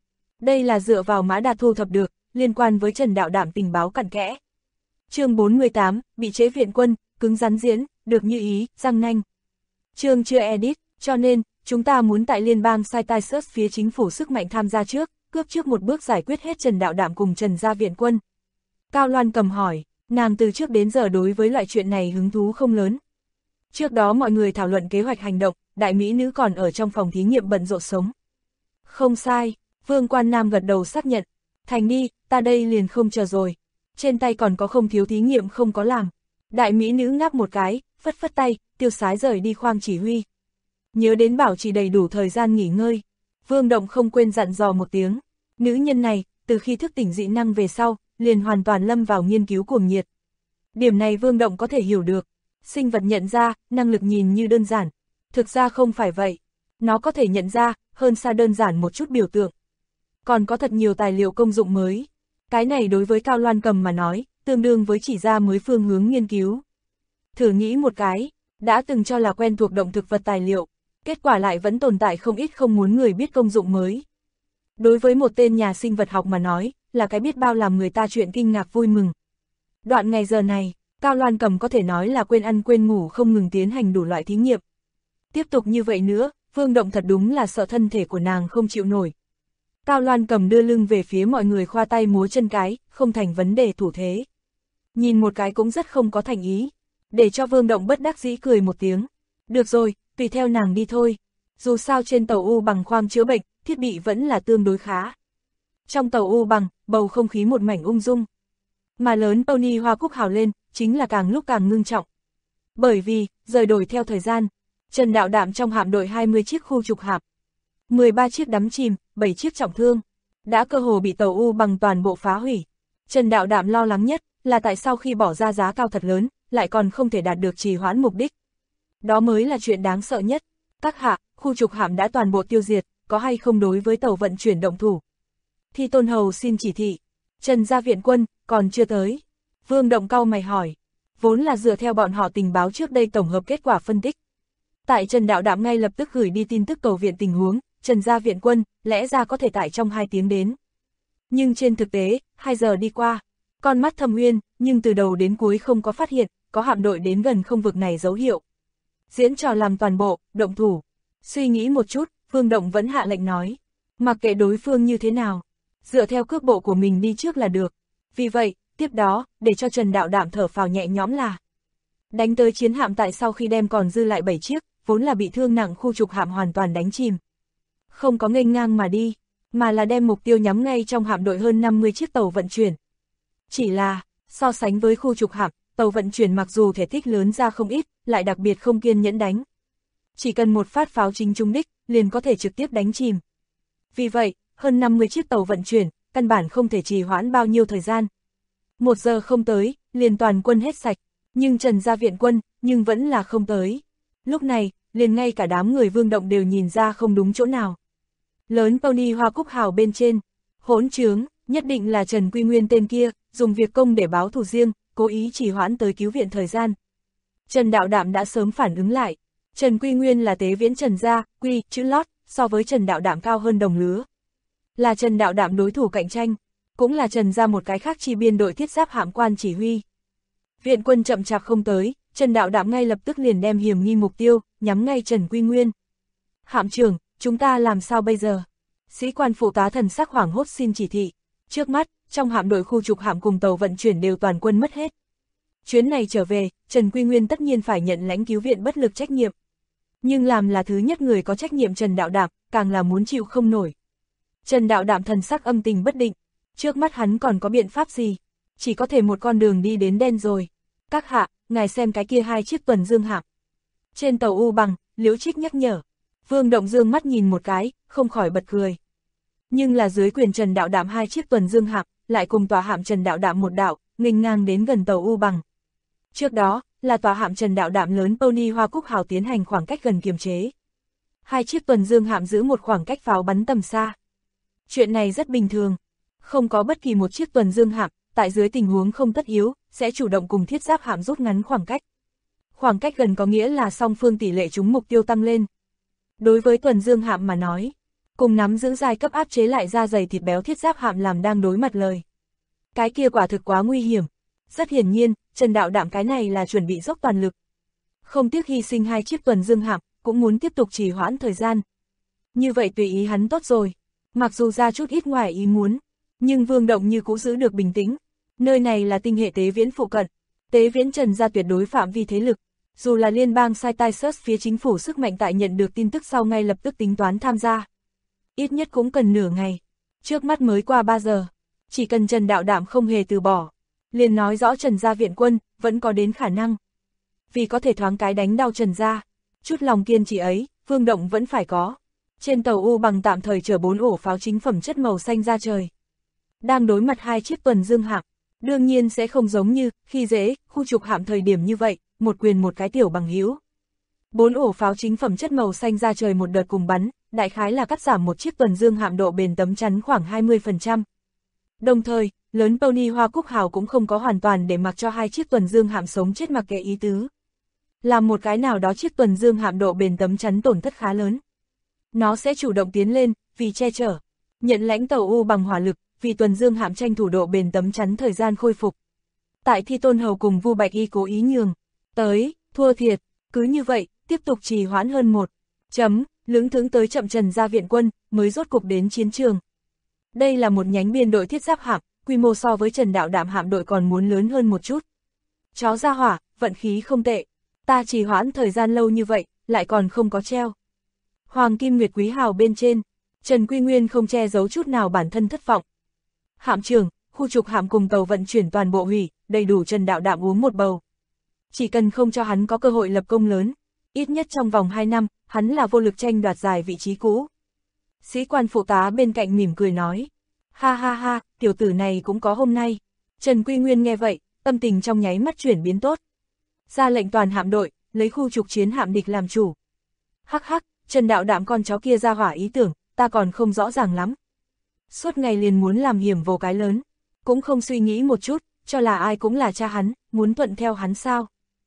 Đây là dựa vào Mã Đạt thu thập được, liên quan với Trần Đạo Đảm tình báo cặn kẽ. Chương 48, bị chế viện quân, cứng rắn diễn, được như ý, răng nanh. Chương chưa edit, cho nên, chúng ta muốn tại liên bang Cyrus phía chính phủ sức mạnh tham gia trước, cướp trước một bước giải quyết hết Trần Đạo Đảm cùng Trần gia viện quân. Cao Loan Cầm hỏi, nàng từ trước đến giờ đối với loại chuyện này hứng thú không lớn. Trước đó mọi người thảo luận kế hoạch hành động, đại mỹ nữ còn ở trong phòng thí nghiệm bận rộn sống. Không sai, Vương Quan Nam gật đầu xác nhận. Thành đi, ta đây liền không chờ rồi. Trên tay còn có không thiếu thí nghiệm không có làm. Đại mỹ nữ ngáp một cái, phất phất tay, tiêu sái rời đi khoang chỉ huy. Nhớ đến bảo trì đầy đủ thời gian nghỉ ngơi. Vương Động không quên dặn dò một tiếng. Nữ nhân này, từ khi thức tỉnh dị năng về sau, liền hoàn toàn lâm vào nghiên cứu cuồng nhiệt. Điểm này Vương Động có thể hiểu được. Sinh vật nhận ra, năng lực nhìn như đơn giản. Thực ra không phải vậy. Nó có thể nhận ra, hơn xa đơn giản một chút biểu tượng. Còn có thật nhiều tài liệu công dụng mới. Cái này đối với Cao Loan Cầm mà nói, tương đương với chỉ ra mới phương hướng nghiên cứu. Thử nghĩ một cái, đã từng cho là quen thuộc động thực vật tài liệu, kết quả lại vẫn tồn tại không ít không muốn người biết công dụng mới. Đối với một tên nhà sinh vật học mà nói, là cái biết bao làm người ta chuyện kinh ngạc vui mừng. Đoạn ngày giờ này, Cao Loan Cầm có thể nói là quên ăn quên ngủ không ngừng tiến hành đủ loại thí nghiệm. Tiếp tục như vậy nữa, Vương Động thật đúng là sợ thân thể của nàng không chịu nổi. Cao Loan Cầm đưa lưng về phía mọi người khoa tay múa chân cái, không thành vấn đề thủ thế. Nhìn một cái cũng rất không có thành ý, để cho Vương Động bất đắc dĩ cười một tiếng. Được rồi, tùy theo nàng đi thôi. Dù sao trên tàu U bằng khoang chữa bệnh, thiết bị vẫn là tương đối khá. Trong tàu U bằng, bầu không khí một mảnh ung dung. Mà lớn Tony Hoa Cúc hào lên, chính là càng lúc càng ngưng trọng. Bởi vì, rời đổi theo thời gian, Trần Đạo Đảm trong hạm đội 20 chiếc khu trục hạm, 13 chiếc đắm chìm, 7 chiếc trọng thương, đã cơ hồ bị tàu U bằng toàn bộ phá hủy. Trần Đạo Đảm lo lắng nhất là tại sao khi bỏ ra giá cao thật lớn, lại còn không thể đạt được trì hoãn mục đích. Đó mới là chuyện đáng sợ nhất. Các hạ, khu trục hạm đã toàn bộ tiêu diệt, có hay không đối với tàu vận chuyển động thủ? Thi Tôn Hầu xin chỉ thị. Trần gia viện quân, còn chưa tới. Vương Động cau mày hỏi. Vốn là dựa theo bọn họ tình báo trước đây tổng hợp kết quả phân tích. Tại Trần Đạo Đảm ngay lập tức gửi đi tin tức cầu viện tình huống, Trần gia viện quân, lẽ ra có thể tại trong 2 tiếng đến. Nhưng trên thực tế, 2 giờ đi qua, con mắt Thâm Uyên, nhưng từ đầu đến cuối không có phát hiện, có hạm đội đến gần không vực này dấu hiệu. Diễn trò làm toàn bộ, động thủ. Suy nghĩ một chút, Vương Động vẫn hạ lệnh nói. Mặc kệ đối phương như thế nào, dựa theo cước bộ của mình đi trước là được. Vì vậy, tiếp đó, để cho Trần Đạo Đảm thở phào nhẹ nhõm là đánh tới chiến hạm tại sau khi đem còn dư lại 7 chiếc, vốn là bị thương nặng khu trục hạm hoàn toàn đánh chìm. Không có nghênh ngang mà đi, mà là đem mục tiêu nhắm ngay trong hạm đội hơn 50 chiếc tàu vận chuyển. Chỉ là, so sánh với khu trục hạm, tàu vận chuyển mặc dù thể tích lớn ra không ít, lại đặc biệt không kiên nhẫn đánh. Chỉ cần một phát pháo chính trúng đích, liền có thể trực tiếp đánh chìm. Vì vậy, hơn 50 chiếc tàu vận chuyển, căn bản không thể trì hoãn bao nhiêu thời gian. 1 giờ không tới, liền toàn quân hết sạch, nhưng Trần gia viện quân, nhưng vẫn là không tới. Lúc này, liền ngay cả đám người Vương Động đều nhìn ra không đúng chỗ nào. Lớn Tony Hoa Cúc hào bên trên, hỗn trướng, nhất định là Trần Quy Nguyên tên kia, dùng việc công để báo thù riêng, cố ý trì hoãn tới cứu viện thời gian. Trần Đạo Đảm đã sớm phản ứng lại. Trần Quy Nguyên là tế viễn Trần gia, quy, chữ lót, so với Trần Đạo Đảm cao hơn đồng lứa. Là Trần Đạo Đảm đối thủ cạnh tranh, cũng là Trần gia một cái khác chi biên đội thiết giáp hạm quan chỉ huy. Viện quân chậm chạp không tới, Trần Đạo Đảm ngay lập tức liền đem hiểm nghi mục tiêu, nhắm ngay Trần Quy Nguyên. Hạm trưởng, chúng ta làm sao bây giờ? Sĩ quan phụ tá thần sắc hoảng hốt xin chỉ thị. Trước mắt, trong hạm đội khu trục hạm cùng tàu vận chuyển đều toàn quân mất hết. Chuyến này trở về, Trần Quy Nguyên tất nhiên phải nhận lãnh cứu viện bất lực trách nhiệm. Nhưng làm là thứ nhất người có trách nhiệm Trần Đạo Đảm, càng là muốn chịu không nổi. Trần Đạo Đảm thần sắc âm tình bất định, trước mắt hắn còn có biện pháp gì? Chỉ có thể một con đường đi đến đen rồi. Các hạ, ngài xem cái kia 2 chiếc tuần dương hạm. Trên tàu U bằng, Liễu Trích nhắc nhở. Vương Động dương mắt nhìn một cái, không khỏi bật cười. Nhưng là dưới quyền Trần Đạo Đảm 2 chiếc tuần dương hạm, lại cùng tòa hạm Trần Đạo Đảm một đạo, nghênh ngang đến gần tàu U bằng. Trước đó, là tòa hạm Trần Đạo Đảm lớn Tony Hoa Cúc hào tiến hành khoảng cách gần kiềm chế. 2 chiếc tuần dương hạm giữ một khoảng cách pháo bắn tầm xa. Chuyện này rất bình thường. Không có bất kỳ một chiếc tuần dương hạm, tại dưới tình huống không tất yếu, sẽ chủ động cùng thiết giáp hạm rút ngắn khoảng cách. Khoảng cách gần có nghĩa là song phương tỷ lệ trúng mục tiêu tăng lên. Đối với tuần dương hạm mà nói, cùng nắm giữ giai cấp áp chế lại da dày thịt béo thiết giáp hạm làm đang đối mặt lời. Cái kia quả thực quá nguy hiểm. Rất hiển nhiên, Trần Đạo Đạm cái này là chuẩn bị dốc toàn lực. Không tiếc hy sinh 2 chiếc tuần dương hạm, cũng muốn tiếp tục trì hoãn thời gian. Như vậy tùy ý hắn tốt rồi. Mặc dù ra chút ít ngoài ý muốn, nhưng Vương Động như cũ giữ được bình tĩnh. Nơi này là tinh hệ Tế Viễn phụ cận. Tế Viễn Trần gia tuyệt đối phạm vi thế lực. Dù là liên bang Cytisus phía chính phủ sức mạnh tại nhận được tin tức sau ngay lập tức tính toán tham gia. Ít nhất cũng cần nửa ngày. Trước mắt mới qua 3 giờ. Chỉ cần Trần Đạo Đạm không hề từ bỏ. Liền nói rõ Trần gia viện quân, vẫn có đến khả năng. Vì có thể thoáng cái đánh đau Trần gia. Chút lòng kiên trì ấy, Vương Động vẫn phải có. Trên tàu U bằng tạm thời chở 4 ổ pháo chính phẩm chất màu xanh ra trời. Đang đối mặt 2 chiếc tuần dương hạm. Đương nhiên sẽ không giống như, khi dễ, khu trục hạm thời điểm như vậy, một quyền một cái tiểu bằng hữu. 4 ổ pháo chính phẩm chất màu xanh ra trời một đợt cùng bắn, đại khái là cắt giảm một chiếc tuần dương hạm độ bền tấm chắn khoảng 20%. Đồng thời, lớn Pony Hoa Cúc Hào cũng không có hoàn toàn để mặc cho 2 chiếc tuần dương hạm sống chết mặc kệ ý tứ. Làm một cái nào đó chiếc tuần dương hạm độ bền tấm chắn tổn thất khá lớn. Nó sẽ chủ động tiến lên, vì che chở, nhận lãnh tàu U bằng hỏa lực, vì tuần dương hạm tranh thủ độ bền tấm chắn thời gian khôi phục. Tại Thi Tôn Hầu cùng Vu Bạch Y cố ý nhường, tới, thua thiệt, cứ như vậy, tiếp tục trì hoãn hơn 1 chấm, lững thững tới chậm Trần gia viện quân, mới rốt cục đến chiến trường. Đây là một nhánh biên đội thiết giáp hạm, quy mô so với Trần Đạo Đạm hạm đội còn muốn lớn hơn một chút. Chó ra hỏa, vận khí không tệ, ta trì hoãn thời gian lâu như vậy, lại còn không có treo. Hoàng Kim Nguyệt Quý Hào bên trên, Trần Quy Nguyên không che giấu chút nào bản thân thất vọng. Hạm trưởng, khu trục hạm cùng tàu vận chuyển toàn bộ hủy, đầy đủ Trần Đạo Đạm uống một bầu. Chỉ cần không cho hắn có cơ hội lập công lớn, ít nhất trong vòng 2 năm, hắn là vô lực tranh đoạt giải vị trí cũ. Sĩ quan phụ tá bên cạnh mỉm cười nói, ha ha ha, tiểu tử này cũng có hôm nay. Trần Quy Nguyên nghe vậy, tâm tình trong nháy mắt chuyển biến tốt. Ra lệnh toàn hạm đội, lấy khu trục chiến hạm địch làm chủ. Hắc hắc, Trần Đạo Đạm con chó kia ra hỏa ý tưởng, ta còn không rõ ràng lắm. Suốt ngày liền muốn làm hiểm vô cái lớn, cũng không suy nghĩ một chút, cho là ai cũng là cha hắn, muốn thuận theo hắn sao.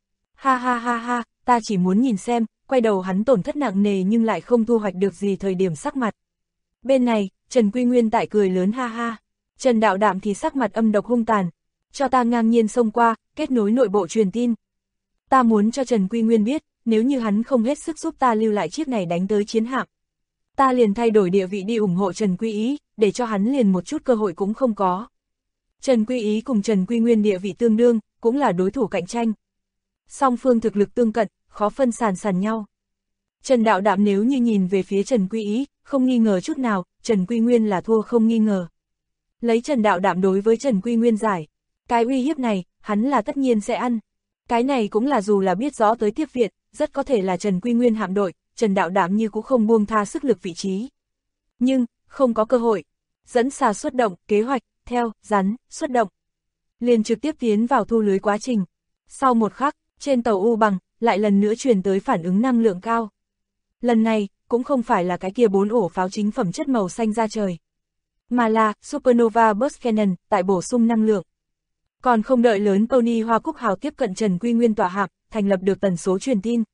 Ha ha ha ha, ta chỉ muốn nhìn xem, quay đầu hắn tổn thất nặng nề nhưng lại không thu hoạch được gì thời điểm sắc mặt. Bên này, Trần Quy Nguyên tại cười lớn ha ha, Trần Đạo Đạm thì sắc mặt âm độc hung tàn, cho ta ngang nhiên xông qua, kết nối nội bộ truyền tin. Ta muốn cho Trần Quy Nguyên biết, nếu như hắn không hết sức giúp ta lưu lại chiếc này đánh tới chiến hạm, ta liền thay đổi địa vị đi ủng hộ Trần Quy Ý, để cho hắn liền một chút cơ hội cũng không có. Trần Quy Ý cùng Trần Quy Nguyên địa vị tương đương, cũng là đối thủ cạnh tranh. Song phương thực lực tương cận, khó phân sàn nhau. Trần Đạo Đạm nếu như nhìn về phía Trần Quy Ý, không nghi ngờ chút nào, Trần Quy Nguyên là thua không nghi ngờ. Lấy Trần Đạo Đạm đối với Trần Quy Nguyên giải, cái uy hiếp này, hắn là tất nhiên sẽ ăn. Cái này cũng là dù là biết rõ tới tiếp viện, rất có thể là Trần Quy Nguyên hạm đội, Trần Đạo Đạm như cũng không buông tha sức lực vị trí. Nhưng, không có cơ hội. Dẫn xà xuất động, kế hoạch, theo, rắn, xuất động. Liền trực tiếp tiến vào thu lưới quá trình. Sau một khắc, trên tàu U bằng, lại lần nữa truyền tới phản ứng năng lượng cao. Lần này, cũng không phải là cái kia 4 ổ pháo chính phẩm chất màu xanh ra trời, mà là Supernova Burst Cannon, tại bổ sung năng lượng. Còn không đợi lớn Pony Hoa Cúc Hào tiếp cận Trần Quy Nguyên tỏa hạm, thành lập được tần số truyền tin.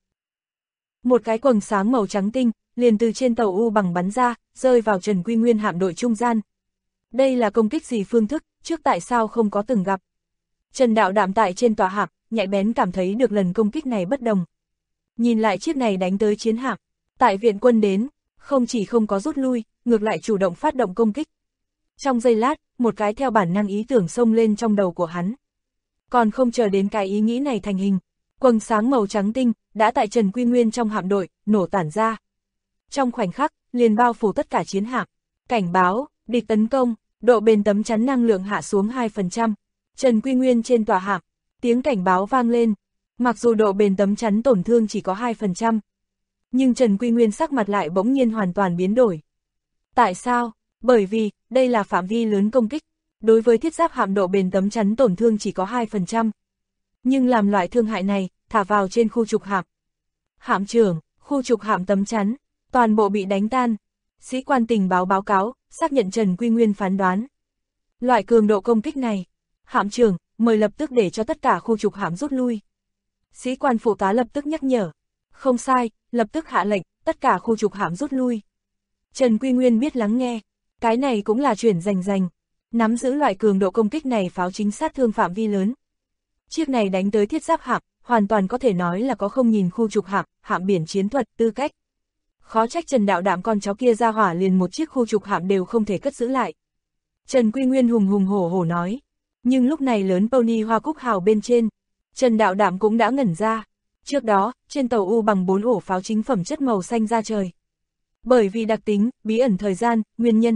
Một cái quầng sáng màu trắng tinh, liền từ trên tàu U bằng bắn ra, rơi vào Trần Quy Nguyên hạm đội trung gian. Đây là công kích gì phương thức, trước tại sao không có từng gặp. Trần Đạo Đạm tại trên tòa hạm, nhạy bén cảm thấy được lần công kích này bất đồng. Nhìn lại chiếc này đánh tới chiến hạm, tại viện quân đến, không chỉ không có rút lui, ngược lại chủ động phát động công kích. Trong giây lát, một cái theo bản năng ý tưởng xông lên trong đầu của hắn. Còn không chờ đến cái ý nghĩ này thành hình, quầng sáng màu trắng tinh, đã tại Trần Quy Nguyên trong hạm đội, nổ tản ra. Trong khoảnh khắc, liền bao phủ tất cả chiến hạm. Cảnh báo, địch tấn công, độ bền tấm chắn năng lượng hạ xuống 2%. Trần Quy Nguyên trên tòa hạm, tiếng cảnh báo vang lên. Mặc dù độ bền tấm chắn tổn thương chỉ có 2%, nhưng Trần Quy Nguyên sắc mặt lại bỗng nhiên hoàn toàn biến đổi. Tại sao? Bởi vì, đây là phạm vi lớn công kích. Đối với thiết giáp hạm độ bền tấm chắn tổn thương chỉ có 2%. Nhưng làm loại thương hại này, thả vào trên khu trục hạm. Hạm trưởng, khu trục hạm tấm chắn, toàn bộ bị đánh tan. Sĩ quan tình báo báo cáo, xác nhận Trần Quy Nguyên phán đoán. Loại cường độ công kích này, hạm trưởng, mời lập tức để cho tất cả khu trục hạm rút lui. Sĩ quan phụ tá lập tức nhắc nhở. Không sai, lập tức hạ lệnh, tất cả khu trục hạm rút lui. Trần Quy Nguyên biết lắng nghe, cái này cũng là chuyển rành rành, nắm giữ loại cường độ công kích này pháo chính sát thương phạm vi lớn. Chiếc này đánh tới thiết giáp hạm, hoàn toàn có thể nói là có không nhìn khu trục hạm, hạm biển chiến thuật, tư cách. Khó trách Trần Đạo Đạm con cháu kia ra hỏa liền một chiếc khu trục hạm đều không thể cất giữ lại. Trần Quy Nguyên hùng hùng hổ hổ nói, nhưng lúc này lớn Pony Hoa Cúc Hào bên trên, Trần Đạo Đạm cũng đã ngẩn ra. Trước đó, trên tàu U bằng 4 ổ pháo chính phẩm chất màu xanh ra trời. Bởi vì đặc tính, bí ẩn thời gian, nguyên nhân,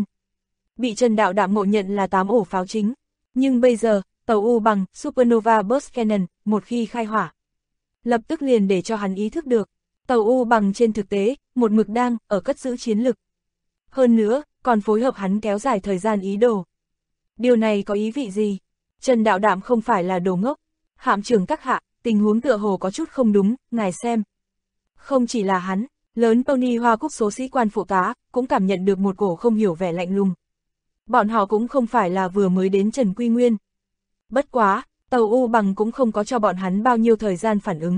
bị Trần Đạo Đạm ngộ nhận là 8 ổ pháo chính. Nhưng bây giờ, tàu U bằng Supernova Burst Cannon, một khi khai hỏa, lập tức liền để cho hắn ý thức được, tàu U bằng trên thực tế, một mực đang ở cất giữ chiến lực. Hơn nữa, còn phối hợp hắn kéo dài thời gian ý đồ. Điều này có ý vị gì? Trần Đạo Đạm không phải là đồ ngốc. Hạm trưởng các hạ, tình huống tựa hồ có chút không đúng, ngài xem. Không chỉ là hắn, lớn Pony Hoa Cúc số sĩ quan phụ tá, cũng cảm nhận được một cổ không hiểu vẻ lạnh lùng. Bọn họ cũng không phải là vừa mới đến Trần Quy Nguyên. Bất quá, tàu U bằng cũng không có cho bọn hắn bao nhiêu thời gian phản ứng.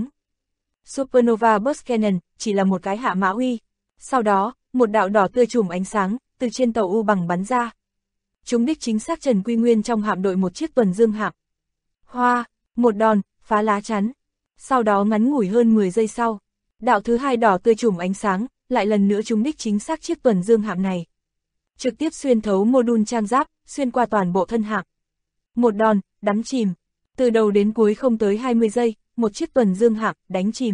Supernova Burst Cannon chỉ là một cái hạ mã uy. Sau đó, một đạo đỏ tươi chùm ánh sáng, từ trên tàu U bằng bắn ra. Chúng đích chính xác Trần Quy Nguyên trong hạm đội một chiếc tuần dương hạm. Hoa, một đòn, phá lá chắn. Sau đó ngắn ngủi hơn 10 giây sau, đạo thứ hai đỏ tươi chùm ánh sáng, lại lần nữa chúng đích chính xác chiếc tuần dương hạm này. Trực tiếp xuyên thấu mô đun trang giáp, xuyên qua toàn bộ thân hạm. Một đòn, đắm chìm. Từ đầu đến cuối không tới 20 giây, một chiếc tuần dương hạm, đánh chìm.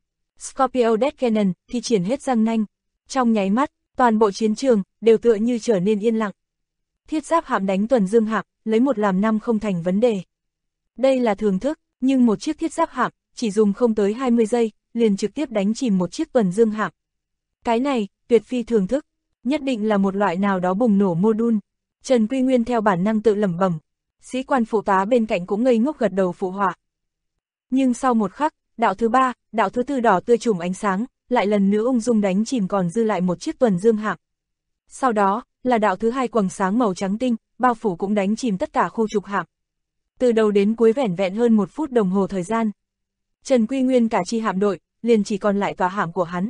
Scorpio Death Cannon, thi triển hết răng nanh. Trong nháy mắt, toàn bộ chiến trường, đều tựa như trở nên yên lặng. Thiết giáp hạm đánh tuần dương hạm, lấy 1 làm 5 không thành vấn đề. Đây là thường thức, nhưng một chiếc thiết giáp hạm, chỉ dùng không tới 20 giây, liền trực tiếp đánh chìm một chiếc tuần dương hạm. Cái này, tuyệt phi thường thức, nhất định là một loại nào đó bùng nổ mô đun. Trần Quy Nguyên theo bản năng tự lẩm bẩm, sĩ quan phụ tá bên cạnh cũng ngây ngốc gật đầu phụ họa. Nhưng sau một khắc, đạo thứ ba, đạo thứ tư đỏ tươi chùm ánh sáng, lại lần nữa ung dung đánh chìm còn dư lại một chiếc tuần dương hạm. Sau đó, là đạo thứ hai quầng sáng màu trắng tinh, bao phủ cũng đánh chìm tất cả khu trục hạm. Từ đầu đến cuối vẻn vẹn hơn 1 phút đồng hồ thời gian. Trần Quy Nguyên cả chi hạm đội, liền chỉ còn lại tòa hạm của hắn.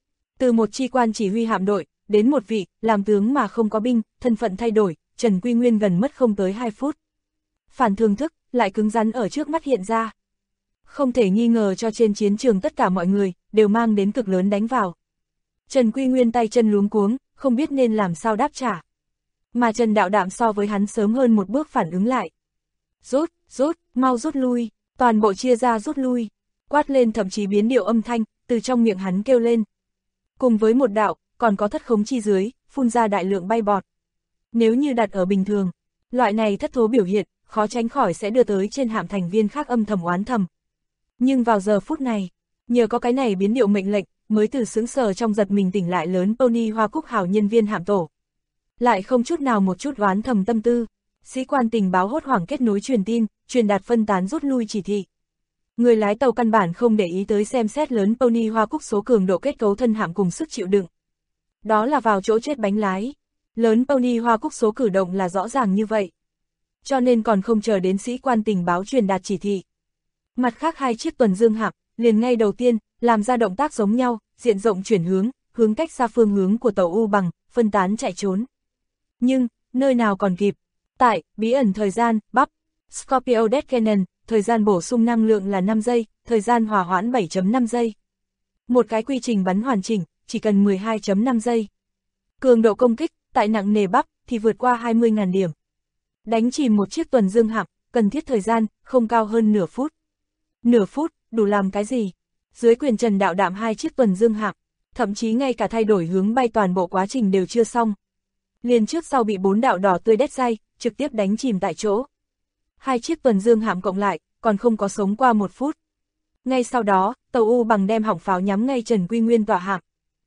Từ một chi quan chỉ huy hạm đội, đến một vị, làm tướng mà không có binh, thân phận thay đổi, Trần Quy Nguyên gần mất không tới 2 phút. Phản thường thức, lại cứng rắn ở trước mắt hiện ra. Không thể nghi ngờ cho trên chiến trường tất cả mọi người, đều mang đến cực lớn đánh vào. Trần Quy Nguyên tay chân luống cuống, không biết nên làm sao đáp trả. Mà Trần Đạo Đạm so với hắn sớm hơn một bước phản ứng lại. Rút, mau rút lui, toàn bộ chia ra rút lui, quát lên thậm chí biến điệu âm thanh, từ trong miệng hắn kêu lên. Cùng với một đạo, còn có thất khống chi dưới, phun ra đại lượng bay bọt. Nếu như đặt ở bình thường, loại này thất thố biểu hiện, khó tránh khỏi sẽ đưa tới trên hạm thành viên khác âm thầm oán thầm. Nhưng vào giờ phút này, nhờ có cái này biến điệu mệnh lệnh, mới từ sững sờ trong giật mình tỉnh lại lớn Pony Hoa Cúc Hào nhân viên hạm tổ. Lại không chút nào một chút oán thầm tâm tư, sĩ quan tình báo hốt hoảng kết nối truyền tin, truyền đạt phân tán rút lui chỉ thị. Người lái tàu căn bản không để ý tới xem xét lớn Pony Hoa Cúc số cường độ kết cấu thân hạm cùng sức chịu đựng. Đó là vào chỗ chết bánh lái. Lớn Pony Hoa Cúc số cử động là rõ ràng như vậy. Cho nên còn không chờ đến sĩ quan tình báo truyền đạt chỉ thị. Mặt khác hai chiếc tuần dương hạm, liền ngay đầu tiên, làm ra động tác giống nhau, diện rộng chuyển hướng cách xa phương hướng của tàu U bằng, phân tán chạy trốn. Nhưng, nơi nào còn kịp. Tại, bí ẩn thời gian, bắp, Scorpio Death Cannon, thời gian bổ sung năng lượng là 5 giây, thời gian hòa hoãn 7.5 giây. Một cái quy trình bắn hoàn chỉnh, chỉ cần 12.5 giây. Cường độ công kích, tại nặng nề bắp, thì vượt qua 20.000 điểm. Đánh chìm một chiếc tuần dương hạm, cần thiết thời gian, không cao hơn nửa phút. Nửa phút, đủ làm cái gì? Dưới quyền Trần Đạo Đạm hai chiếc tuần dương hạm, thậm chí ngay cả thay đổi hướng bay toàn bộ quá trình đều chưa xong. Liền trước sau bị 4 đạo đỏ tươi đét dây, trực tiếp đánh chìm tại chỗ. Hai chiếc tuần dương hạm cộng lại, còn không có sống qua 1 phút. Ngay sau đó, tàu U bằng đem hỏng pháo nhắm ngay Trần Quy Nguyên tòa hạm.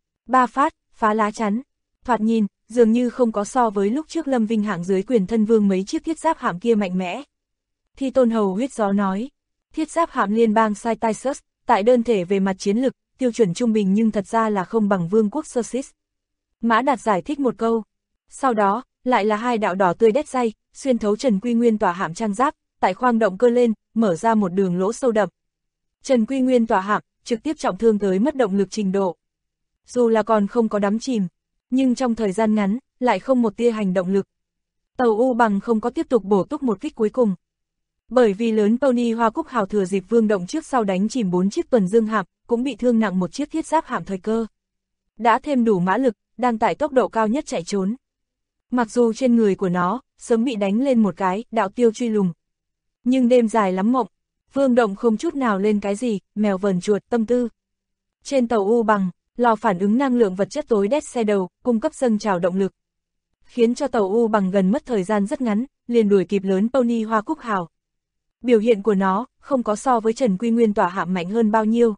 3 phát, phá lá chắn. Thoạt nhìn, dường như không có so với lúc trước Lâm Vinh hạng dưới quyền thân vương mấy chiếc thiết giáp hạm kia mạnh mẽ. Thi Tôn Hầu huyết gió nói, thiết giáp hạm liên bang Cytisus, tại đơn thể về mặt chiến lực, tiêu chuẩn trung bình nhưng thật ra là không bằng vương quốc Xerxes. Mã Đạt giải thích một câu. Sau đó, lại là 2 đạo đỏ tươi đét dây, xuyên thấu Trần Quy Nguyên tòa hạm trang giáp, tại khoang động cơ lên, mở ra một đường lỗ sâu đậm. Trần Quy Nguyên tòa hạm, trực tiếp trọng thương tới mất động lực trình độ. Dù là còn không có đắm chìm, Nhưng trong thời gian ngắn, lại không một tia hành động lực. Tàu U Bằng không có tiếp tục bổ túc một kích cuối cùng. Bởi vì lớn Pony Hoa Cúc Hào thừa dịp Vương Động trước sau đánh chìm 4 chiếc tuần dương hạm, cũng bị thương nặng một chiếc thiết giáp hạm thời cơ. Đã thêm đủ mã lực, đang tại tốc độ cao nhất chạy trốn. Mặc dù trên người của nó, sớm bị đánh lên một cái, đạo tiêu truy lùng. Nhưng đêm dài lắm mộng, Vương Động không chút nào lên cái gì, mèo vờn chuột, tâm tư. Trên tàu U Bằng, lò phản ứng năng lượng vật chất tối đét xe đầu, cung cấp dâng trào động lực. Khiến cho tàu U Bằng gần mất thời gian rất ngắn, liền đuổi kịp lớn Pony Hoa Cúc Hào. Biểu hiện của nó, không có so với Trần Quy Nguyên tỏa hạm mạnh hơn bao nhiêu.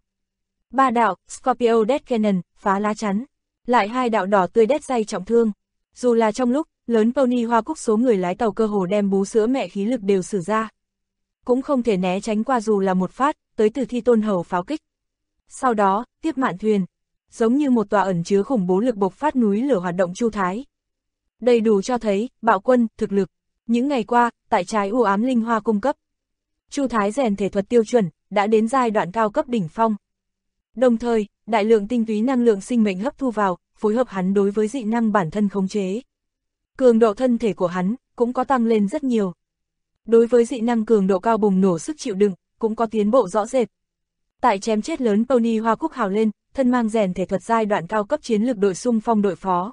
3 đạo, Scorpio Death Cannon, phá lá chắn. Lại 2 đạo đỏ tươi đét dây trọng thương. Dù là trong lúc, lớn Pony Hoa Cúc số người lái tàu cơ hồ đem bú sữa mẹ khí lực đều sử ra. Cũng không thể né tránh qua dù là một phát, tới từ Thi Tôn Hầu pháo kích. Sau đó, tiếp mạn thuyền. Giống như một tòa ẩn chứa khủng bố lực bộc phát núi lửa hoạt động Chu Thái. Đầy đủ cho thấy, bạo quân, thực lực. Những ngày qua, tại trái u ám linh hoa cung cấp. Chu Thái rèn thể thuật tiêu chuẩn, đã đến giai đoạn cao cấp đỉnh phong. Đồng thời, đại lượng tinh túy năng lượng sinh mệnh hấp thu vào, phối hợp hắn đối với dị năng bản thân khống chế. Cường độ thân thể của hắn, cũng có tăng lên rất nhiều. Đối với dị năng cường độ cao bùng nổ sức chịu đựng, cũng có tiến bộ rõ rệt. Tại chém chết lớn Pony Hoa Cúc Hào lên, thân mang rèn thể thuật giai đoạn cao cấp chiến lược đội xung phong đội phó.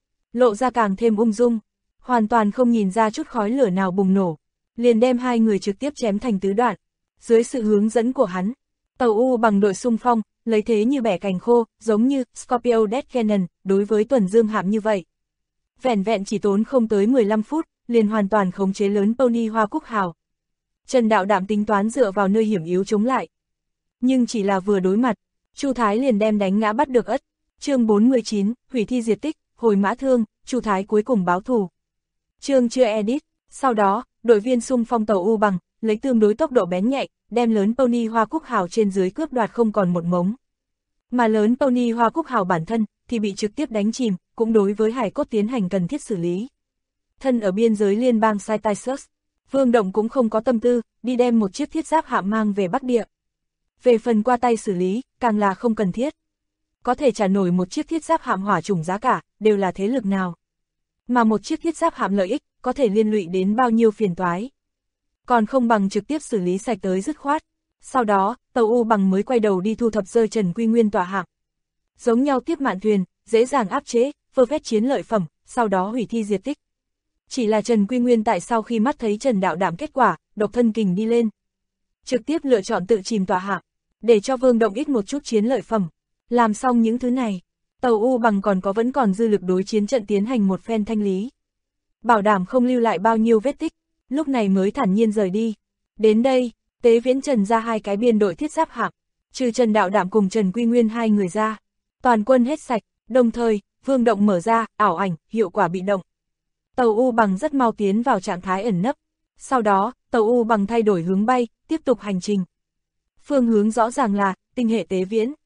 Lộ ra càng thêm ung dung, hoàn toàn không nhìn ra chút khói lửa nào bùng nổ. Liền đem 2 người trực tiếp chém thành tứ đoạn. Dưới sự hướng dẫn của hắn, tàu U Bằng đội xung phong, lấy thế như bẻ cành khô, giống như Scorpio Death Cannon, đối với tuần dương hạm như vậy. Vẻn vẹn chỉ tốn không tới 15 phút, liền hoàn toàn khống chế lớn Pony Hoa Cúc Hào. Trần Đạo Đạm tính toán dựa vào nơi hiểm yếu chống lại. Nhưng chỉ là vừa đối mặt, Chu Thái liền đem đánh ngã bắt được ất. Chương 49, hủy thi diệt tích, hồi mã thương, Chu Thái cuối cùng báo thù. Chương chưa edit, sau đó, đội viên xung phong tàu U Bằng, lấy tương đối tốc độ bén nhạy, đem lớn Pony Hoa Cúc Hào trên dưới cướp đoạt không còn một mống. Mà lớn Pony Hoa Cúc Hào bản thân, thì bị trực tiếp đánh chìm, cũng đối với hải cốt tiến hành cần thiết xử lý. Thân ở biên giới liên bang Cytisus, Vương Động cũng không có tâm tư, đi đem một chiếc thiết giáp hạm mang về Bắc Địa. Về phần qua tay xử lý, càng là không cần thiết. Có thể trả nổi một chiếc thiết giáp hạm hỏa chủng giá cả, đều là thế lực nào. Mà một chiếc thiết giáp hạm lợi ích, có thể liên lụy đến bao nhiêu phiền toái. Còn không bằng trực tiếp xử lý sạch tới dứt khoát. Sau đó, tàu U Bằng mới quay đầu đi thu thập rơi Trần Quy Nguyên tỏa hạm. Giống nhau tiếp mạn thuyền, dễ dàng áp chế, vơ vét chiến lợi phẩm, sau đó hủy thi diệt tích. Chỉ là Trần Quy Nguyên tại sau khi mắt thấy Trần Đạo Đạm kết quả, độc thân kình đi lên. Trực tiếp lựa chọn tự chìm tỏa hạm, để cho Vương Động ít một chút chiến lợi phẩm. Làm xong những thứ này, tàu U Bằng vẫn còn dư lực đối chiến trận tiến hành một phen thanh lý. Bảo đảm không lưu lại bao nhiêu vết tích, lúc này mới thản nhiên rời đi. Đến đây, Tế Viễn Trần ra 2 cái biên đội thiết giáp hạm, trừ Trần Đạo Đạm cùng Trần Quy Nguyên 2 người ra. Toàn quân hết sạch, đồng thời, Vương Động mở ra, ảo ảnh, hiệu quả bị động. Tàu U Bằng rất mau tiến vào trạng thái ẩn nấp. Sau đó, tàu U Bằng thay đổi hướng bay, tiếp tục hành trình. Phương hướng rõ ràng là, tinh hệ Tế Viễn.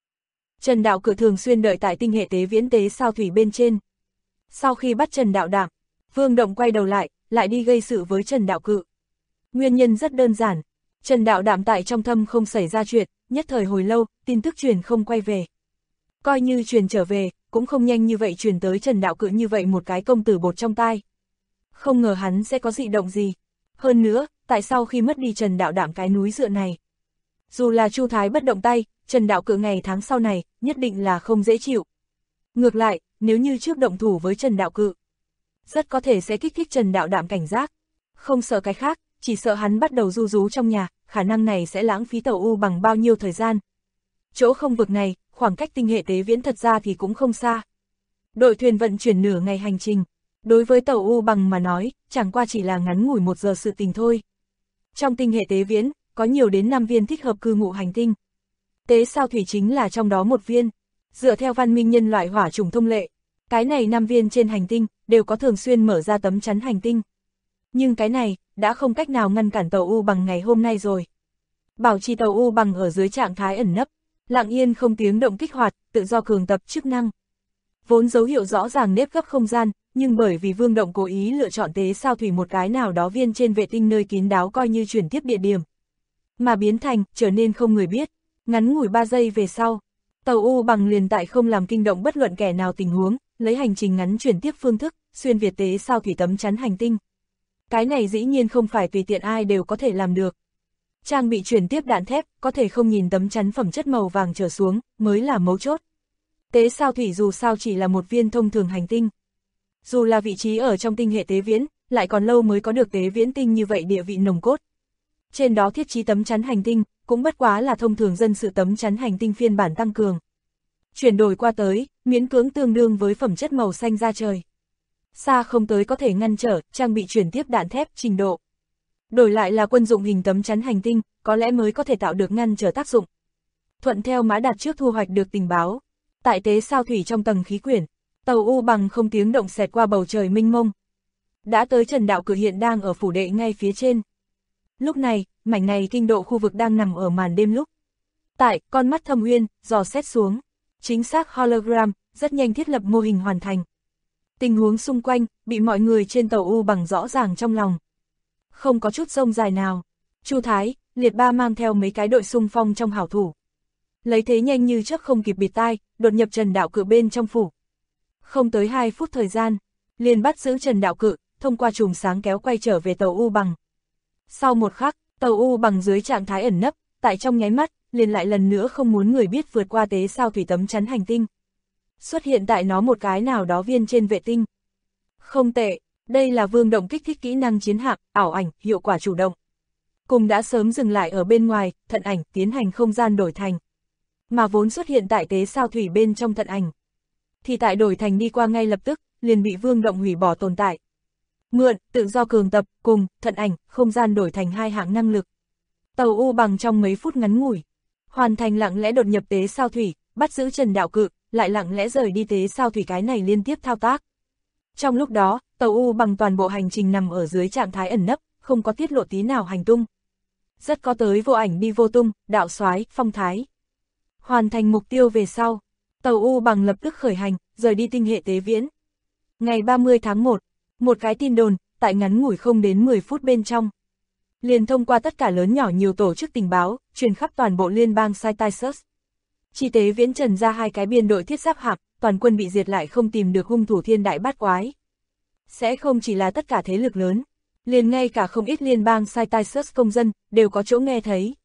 Trần Đạo Cự thường xuyên đợi tại tinh hệ Tế Viễn tế sao thủy bên trên. Sau khi bắt Trần Đạo Đạm, Vương Động quay đầu lại đi gây sự với Trần Đạo Cự. Nguyên nhân rất đơn giản, Trần Đạo Đạm tại trong thâm không xảy ra chuyện, nhất thời hồi lâu, tin tức truyền không quay về. Coi như truyền trở về, cũng không nhanh như vậy truyền tới Trần Đạo Cự như vậy một cái công tử bột trong tai. Không ngờ hắn sẽ có dị động gì. Hơn nữa, tại sao khi mất đi Trần Đạo Đạm cái núi dựa này? Dù là Chu Thái bất động tay, Trần Đạo Cự ngày tháng sau này, nhất định là không dễ chịu. Ngược lại, nếu như trước động thủ với Trần Đạo Cự, rất có thể sẽ kích thích Trần Đạo Đạm cảnh giác. Không sợ cái khác, chỉ sợ hắn bắt đầu ru rú trong nhà, khả năng này sẽ lãng phí tàu U Bằng bao nhiêu thời gian. Chỗ không vực này, khoảng cách tinh hệ Tế Viễn thật ra thì cũng không xa. Đội thuyền vận chuyển nửa ngày hành trình, đối với tàu U Bằng mà nói, chẳng qua chỉ là ngắn ngủi 1 giờ sự tình thôi. Trong tinh hệ Tế Viễn, có nhiều đến 5 viên thích hợp cư ngụ hành tinh. Tế sao thủy chính là trong đó một viên. Dựa theo văn minh nhân loại hỏa chủng thông lệ, cái này 5 viên trên hành tinh, đều có thường xuyên mở ra tấm chắn hành tinh. Nhưng cái này, đã không cách nào ngăn cản tàu U Bằng ngày hôm nay rồi. Bảo trì tàu U Bằng ở dưới trạng thái ẩn nấp, lặng yên không tiếng động kích hoạt, tự do cường tập chức năng. Vốn dấu hiệu rõ ràng nếp gấp không gian, nhưng bởi vì Vương Động cố ý lựa chọn tế sao thủy một cái nào đó viên trên vệ tinh nơi kín đáo coi như chuyển tiếp địa điểm, mà biến thành, trở nên không người biết. Ngắn ngủi 3 giây về sau, Tàu U Bằng liền tại không làm kinh động bất luận kẻ nào tình huống, lấy hành trình ngắn chuyển tiếp phương thức, xuyên Việt tế sao thủy tấm chắn hành tinh. Cái này dĩ nhiên không phải tùy tiện ai đều có thể làm được. Trang bị chuyển tiếp đạn thép, có thể không nhìn tấm chắn phẩm chất màu vàng trở xuống, mới là mấu chốt. Tế sao thủy dù sao chỉ là một viên thông thường hành tinh. Dù là vị trí ở trong tinh hệ tế viễn, lại còn lâu mới có được tế viễn tinh như vậy địa vị nồng cốt. Trên đó thiết trí tấm chắn hành tinh, cũng bất quá là thông thường dân sự tấm chắn hành tinh phiên bản tăng cường. Chuyển đổi qua tới, miễn cưỡng tương đương với phẩm chất màu xanh da trời. Xa không tới có thể ngăn trở, trang bị chuyển tiếp đạn thép trình độ. Đổi lại là quân dụng hình tấm chắn hành tinh, có lẽ mới có thể tạo được ngăn trở tác dụng. Thuận theo Mã Đạt trước thu hoạch được tình báo. Tại tế sao thủy trong tầng khí quyển, tàu U Bằng không tiếng động xẹt qua bầu trời mênh mông. Đã tới Trần Đạo Cự hiện đang ở phủ đệ ngay phía trên. Lúc này, mảnh này kinh độ khu vực đang nằm ở màn đêm lúc. Tại, con mắt Thâm Uyên, dò xét xuống. Chính xác hologram, rất nhanh thiết lập mô hình hoàn thành. Tình huống xung quanh, bị mọi người trên tàu U Bằng rõ ràng trong lòng. Không có chút rông dài nào. Chu Thái, Liệt Ba mang theo mấy cái đội xung phong trong hảo thủ. Lấy thế nhanh như chớp không kịp bịt tai, đột nhập Trần Đạo Cự bên trong phủ. Không tới 2 phút thời gian, liền bắt giữ Trần Đạo Cự, thông qua chùm sáng kéo quay trở về tàu U Bằng. Sau một khắc, tàu U Bằng dưới trạng thái ẩn nấp, tại trong nháy mắt, liền lại lần nữa không muốn người biết vượt qua tế sao thủy tấm chắn hành tinh. Xuất hiện tại nó một cái nào đó viên trên vệ tinh. Không tệ, đây là Vương Động kích thích kỹ năng chiến hạm, ảo ảnh, hiệu quả chủ động. Cùng đã sớm dừng lại ở bên ngoài, thận ảnh, tiến hành không gian đổi thành. Mà vốn xuất hiện tại tế sao thủy bên trong thận ảnh. Thì tại đổi thành đi qua ngay lập tức, liền bị Vương Động hủy bỏ tồn tại. Mượn, tự do cường tập, cùng, thận ảnh, không gian đổi thành 2 hạng năng lực. Tàu U Bằng trong mấy phút ngắn ngủi, hoàn thành lặng lẽ đột nhập tế sao thủy, bắt giữ Trần Đạo Cự, lại lặng lẽ rời đi tế sao thủy cái này liên tiếp thao tác. Trong lúc đó, tàu U Bằng toàn bộ hành trình nằm ở dưới trạng thái ẩn nấp, không có tiết lộ tí nào hành tung. Rất có tới vô ảnh đi vô tung, đạo soái, phong thái. Hoàn thành mục tiêu về sau, tàu U Bằng lập tức khởi hành, rời đi tinh hệ tế viễn. Ngày 30 tháng 1, một cái tin đồn, tại ngắn ngủi không đến 10 phút bên trong. Liền thông qua tất cả lớn nhỏ nhiều tổ chức tình báo, truyền khắp toàn bộ liên bang Cytisus. Chi tế viễn trần ra 2 cái biên đội thiết giáp hạm, toàn quân bị diệt lại không tìm được hung thủ thiên đại bát quái. Sẽ không chỉ là tất cả thế lực lớn, liền ngay cả không ít liên bang Cytisus công dân, đều có chỗ nghe thấy.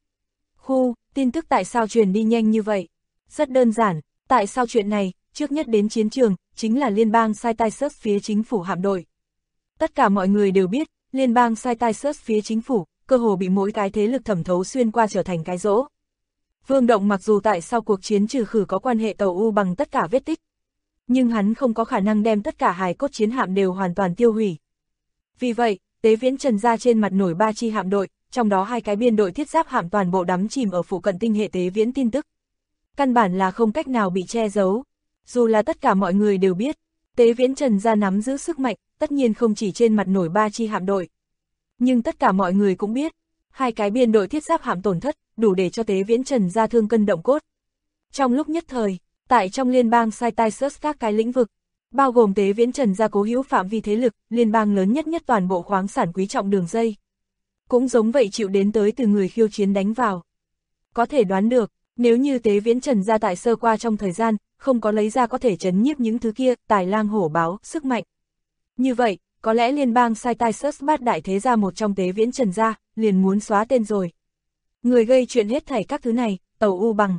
Tin tức tại sao truyền đi nhanh như vậy? Rất đơn giản, tại sao chuyện này, trước nhất đến chiến trường, chính là liên bang Cytisus phía chính phủ hạm đội. Tất cả mọi người đều biết, liên bang Cytisus phía chính phủ, cơ hồ bị mỗi cái thế lực thẩm thấu xuyên qua trở thành cái rỗ. Vương Động mặc dù tại sau cuộc chiến trừ khử có quan hệ tàu U Bằng tất cả vết tích, nhưng hắn không có khả năng đem tất cả hài cốt chiến hạm đều hoàn toàn tiêu hủy. Vì vậy, tế viễn trần ra trên mặt nổi 3 chi hạm đội, trong đó 2 cái biên đội thiết giáp hạm toàn bộ đắm chìm ở phụ cận tinh hệ tế viễn tin tức. Căn bản là không cách nào bị che giấu. Dù là tất cả mọi người đều biết, tế viễn trần ra nắm giữ sức mạnh, tất nhiên không chỉ trên mặt nổi 3 chi hạm đội. Nhưng tất cả mọi người cũng biết, 2 cái biên đội thiết giáp hạm tổn thất, đủ để cho tế viễn trần ra thương cân động cốt. Trong lúc nhất thời, tại trong liên bang Cytisus các cái lĩnh vực, bao gồm tế viễn trần ra cố hữu phạm vi thế lực, liên bang lớn nhất toàn bộ khoáng sản quý trọng đường dây. Cũng giống vậy chịu đến tới từ người khiêu chiến đánh vào. Có thể đoán được, nếu như tế viễn trần ra tại sơ qua trong thời gian, không có lấy ra có thể trấn nhiếp những thứ kia, tài lang hổ báo, sức mạnh. Như vậy, có lẽ liên bang Cytisus bát đại thế gia một trong tế viễn trần ra, liền muốn xóa tên rồi. Người gây chuyện hết thảy các thứ này, tàu U Bằng.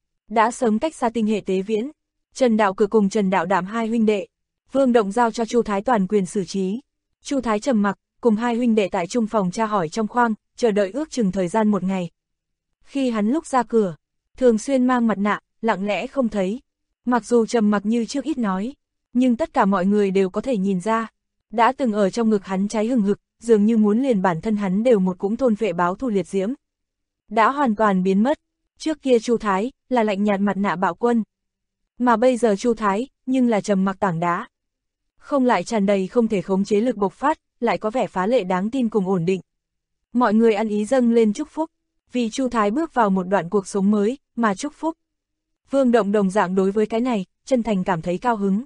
Đã sớm cách xa tinh hệ tế viễn, Trần Đạo Cự cùng Trần Đạo Đảm 2 huynh đệ. Vương Động giao cho Chu Thái toàn quyền xử trí. Chu Thái trầm mặc, cùng 2 huynh đệ tại trung phòng tra hỏi trong khoang, chờ đợi ước chừng thời gian 1 ngày. Khi hắn lúc ra cửa, thường xuyên mang mặt nạ, lặng lẽ không thấy. Mặc dù trầm mặc như trước ít nói, nhưng tất cả mọi người đều có thể nhìn ra. Đã từng ở trong ngực hắn cháy hừng hực, dường như muốn liền bản thân hắn đều một cũng thôn phệ báo thù liệt diễm. Đã hoàn toàn biến mất. Trước kia Chu Thái, là lạnh nhạt mặt nạ bạo quân. Mà bây giờ Chu Thái, nhưng là trầm mặc tảng đá. Không lại tràn đầy không thể khống chế lực bộc phát, lại có vẻ phá lệ đáng tin cùng ổn định. Mọi người ăn ý dâng lên chúc phúc, vì Chu Thái bước vào một đoạn cuộc sống mới, mà chúc phúc. Vương Động đồng dạng đối với cái này, chân thành cảm thấy cao hứng.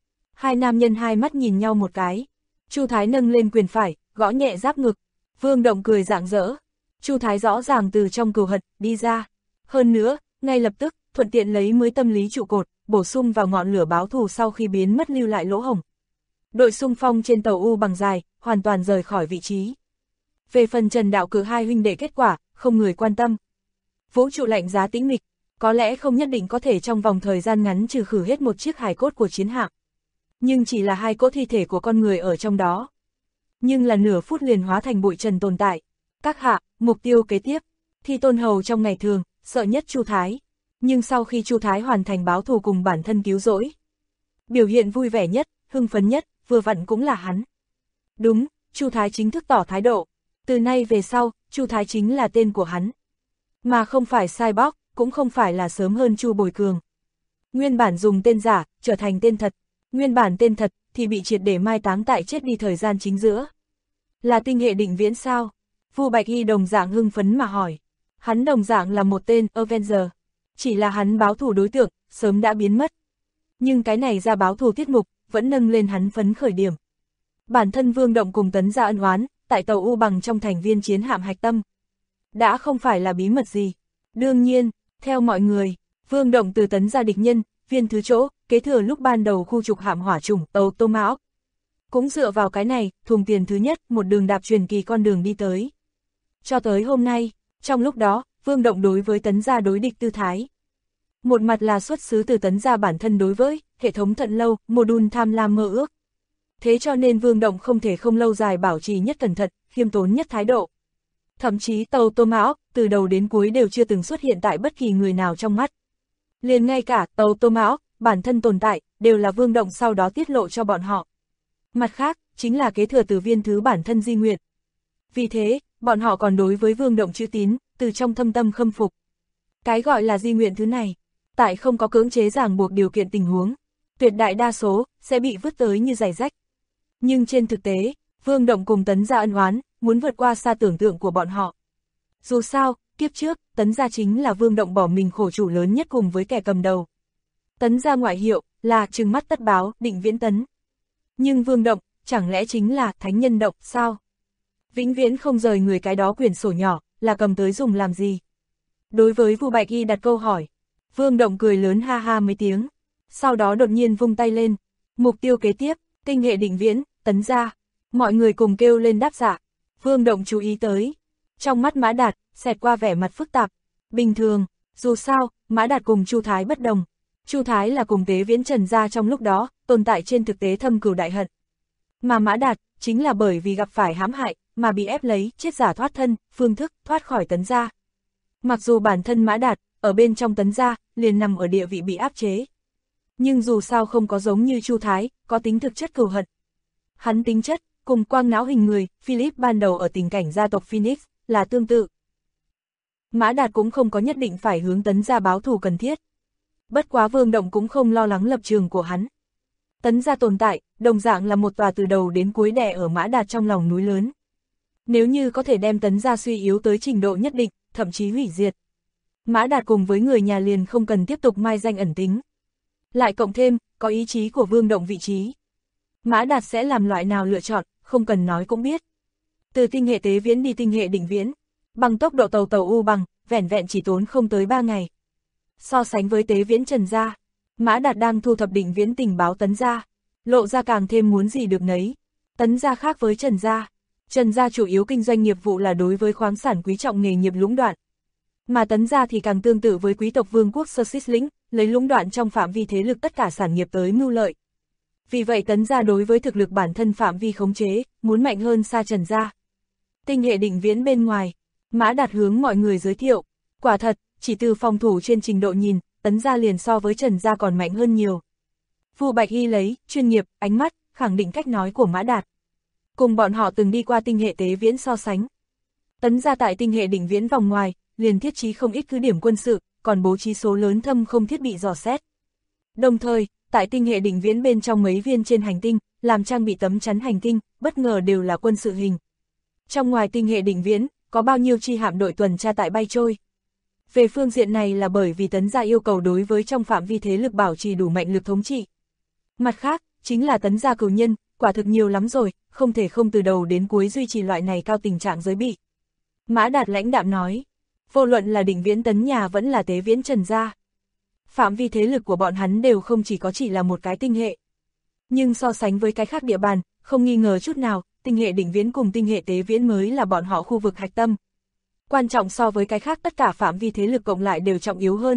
2 nam nhân 2 mắt nhìn nhau một cái. Chu Thái nâng lên quyền phải, gõ nhẹ giáp ngực. Vương Động cười rạng rỡ. Chu Thái rõ ràng từ trong cừu hận, đi ra. Hơn nữa, ngay lập tức, thuận tiện lấy mới tâm lý trụ cột, bổ sung vào ngọn lửa báo thù sau khi biến mất lưu lại lỗ hổng. Đội xung phong trên tàu U bằng dài, hoàn toàn rời khỏi vị trí. Về phần Trần Đạo Cử hai huynh đệ kết quả, không người quan tâm. Vũ trụ lạnh giá tĩnh mịch, có lẽ không nhất định có thể trong vòng thời gian ngắn trừ khử hết một chiếc hài cốt của chiến hạm. Nhưng chỉ là hai cỗ thi thể của con người ở trong đó. Nhưng là nửa phút liền hóa thành bụi trần tồn tại. Các hạ, mục tiêu kế tiếp, Thi Tôn Hầu trong ngày thường, sợ nhất Chu Thái. Nhưng sau khi Chu Thái hoàn thành báo thù cùng bản thân cứu rỗi, biểu hiện vui vẻ nhất, hưng phấn nhất, vừa vặn cũng là hắn. Đúng, Chu Thái chính thức tỏ thái độ. Từ nay về sau, Chu Thái chính là tên của hắn. Mà không phải Cyborg, cũng không phải là sớm hơn Chu Bồi Cường. Nguyên bản dùng tên giả, trở thành tên thật. Nguyên bản tên thật, thì bị triệt để mai táng tại chết đi thời gian chính giữa. Là tinh hệ định viễn sao? Vu Bạch Y đồng dạng hưng phấn mà hỏi. Hắn đồng dạng là một tên Avenger. Chỉ là hắn báo thù đối tượng, sớm đã biến mất. Nhưng cái này ra báo thù tiết mục, vẫn nâng lên hắn phấn khởi điểm. Bản thân Vương Động cùng Tấn Gia ân oán, tại tàu U bằng trong thành viên chiến hạm hạch tâm. Đã không phải là bí mật gì. Đương nhiên, theo mọi người, Vương Động từ Tấn Gia địch nhân, viên thứ chỗ, kế thừa lúc ban đầu khu trục hạm hỏa chủng tàu Tô Mão. Cũng dựa vào cái này, thùng tiền thứ nhất, một đường đạp truyền kỳ con đường đi tới. Cho tới hôm nay, trong lúc đó, Vương Động đối với Tấn Gia đối địch tư thái. Một mặt là xuất xứ từ Tấn Gia bản thân đối với hệ thống Thận Lâu, module tham lam mơ ước. Thế cho nên Vương Động không thể không lâu dài bảo trì nhất cẩn thận, khiêm tốn nhất thái độ. Thậm chí tàu Tô Mão, từ đầu đến cuối đều chưa từng xuất hiện tại bất kỳ người nào trong mắt. Liền ngay cả tàu Tô Mão, bản thân tồn tại, đều là Vương Động sau đó tiết lộ cho bọn họ. Mặt khác, chính là kế thừa từ viên thứ bản thân di nguyện. Vì thế, bọn họ còn đối với Vương Động chữ tín, từ trong thâm tâm khâm phục. Cái gọi là di nguyện thứ này, tại không có cưỡng chế ràng buộc điều kiện tình huống, tuyệt đại đa số, sẽ bị vứt tới như giày rách. Nhưng trên thực tế, Vương Động cùng Tấn Gia ân oán, muốn vượt qua xa tưởng tượng của bọn họ. Dù sao, kiếp trước, Tấn Gia chính là Vương Động bỏ mình khổ chủ lớn nhất cùng với kẻ cầm đầu. Tấn Gia ngoại hiệu, là trừng mắt tất báo, Định Viễn Tấn. Nhưng Vương Động, chẳng lẽ chính là Thánh Nhân Động, sao? Vĩnh viễn không rời người cái đó quyển sổ nhỏ, là cầm tới dùng làm gì? Đối với Vu Bạch Y đặt câu hỏi, Vương Động cười lớn ha ha mấy tiếng. Sau đó đột nhiên vung tay lên. Mục tiêu kế tiếp, tinh hệ Định Viễn, Tấn Gia. Mọi người cùng kêu lên đáp dạ. Vương Động chú ý tới. Trong mắt Mã Đạt, xẹt qua vẻ mặt phức tạp. Bình thường, dù sao, Mã Đạt cùng Chu Thái bất đồng. Chu Thái là cùng Tế Viễn Trần Gia trong lúc đó, tồn tại trên thực tế thâm cừu đại hận. Mà Mã Đạt, chính là bởi vì gặp phải hãm hại, mà bị ép lấy, chết giả thoát thân, phương thức, thoát khỏi Tấn Gia. Mặc dù bản thân Mã Đạt, ở bên trong Tấn Gia, liền nằm ở địa vị bị áp chế. Nhưng dù sao không có giống như Chu Thái, có tính thực chất cừu hận. Hắn tính chất, cùng quang não hình người, Philip ban đầu ở tình cảnh gia tộc Phoenix, là tương tự. Mã Đạt cũng không có nhất định phải hướng Tấn Gia báo thù cần thiết. Bất quá Vương Động cũng không lo lắng lập trường của hắn. Tấn Gia tồn tại, đồng dạng là một tòa từ đầu đến cuối đè ở Mã Đạt trong lòng núi lớn. Nếu như có thể đem Tấn Gia suy yếu tới trình độ nhất định, thậm chí hủy diệt, Mã Đạt cùng với người nhà liền không cần tiếp tục mai danh ẩn tính. Lại cộng thêm, có ý chí của Vương Động vị trí. Mã Đạt sẽ làm loại nào lựa chọn, không cần nói cũng biết. Từ tinh hệ Tế Viễn đi tinh hệ Định Viễn, bằng tốc độ tàu U bằng, vẻn vẹn chỉ tốn không tới 3 ngày. So sánh với Tế Viễn Trần Gia, Mã Đạt đang thu thập Định Viễn tình báo Tấn Gia, lộ ra càng thêm muốn gì được nấy. Tấn Gia khác với Trần Gia. Trần Gia chủ yếu kinh doanh nghiệp vụ là đối với khoáng sản quý trọng nghề nghiệp lũng đoạn. Mà Tấn Gia thì càng tương tự với quý tộc vương quốc Sơ Xít lĩnh, lấy lũng đoạn trong phạm vi thế lực tất cả sản nghiệp tới mưu lợi. Vì vậy Tấn Gia đối với thực lực bản thân phạm vi khống chế, muốn mạnh hơn xa Trần Gia. Tinh hệ Định Viễn bên ngoài, Mã Đạt hướng mọi người giới thiệu. Quả thật, chỉ từ phòng thủ trên trình độ nhìn, Tấn Gia liền so với Trần Gia còn mạnh hơn nhiều. Vu Bạch Y lấy, chuyên nghiệp, ánh mắt, khẳng định cách nói của Mã Đạt. Cùng bọn họ từng đi qua tinh hệ Tế Viễn so sánh. Tấn Gia tại tinh hệ Định Viễn vòng ngoài, liền thiết trí không ít cứ điểm quân sự, còn bố trí số lớn thâm không thiết bị dò xét. Đồng thời, tại tinh hệ Định Viễn bên trong mấy viên trên hành tinh, làm trang bị tấm chắn hành tinh, bất ngờ đều là quân sự hình. Trong ngoài tinh hệ Định Viễn, có bao nhiêu chi hạm đội tuần tra tại bay trôi. Về phương diện này là bởi vì Tấn Gia yêu cầu đối với trong phạm vi thế lực bảo trì đủ mạnh lực thống trị. Mặt khác, chính là Tấn Gia cửu nhân, quả thực nhiều lắm rồi, không thể không từ đầu đến cuối duy trì loại này cao tình trạng giới bị. Mã Đạt lãnh đạm nói, vô luận là Định Viễn Tấn nhà vẫn là Tế Viễn Trần Gia. Phạm vi thế lực của bọn hắn đều không chỉ là một cái tinh hệ. Nhưng so sánh với cái khác địa bàn, không nghi ngờ chút nào, tinh hệ Định Viễn cùng tinh hệ Tế Viễn mới là bọn họ khu vực hạch tâm. Quan trọng so với cái khác tất cả phạm vi thế lực cộng lại đều trọng yếu hơn.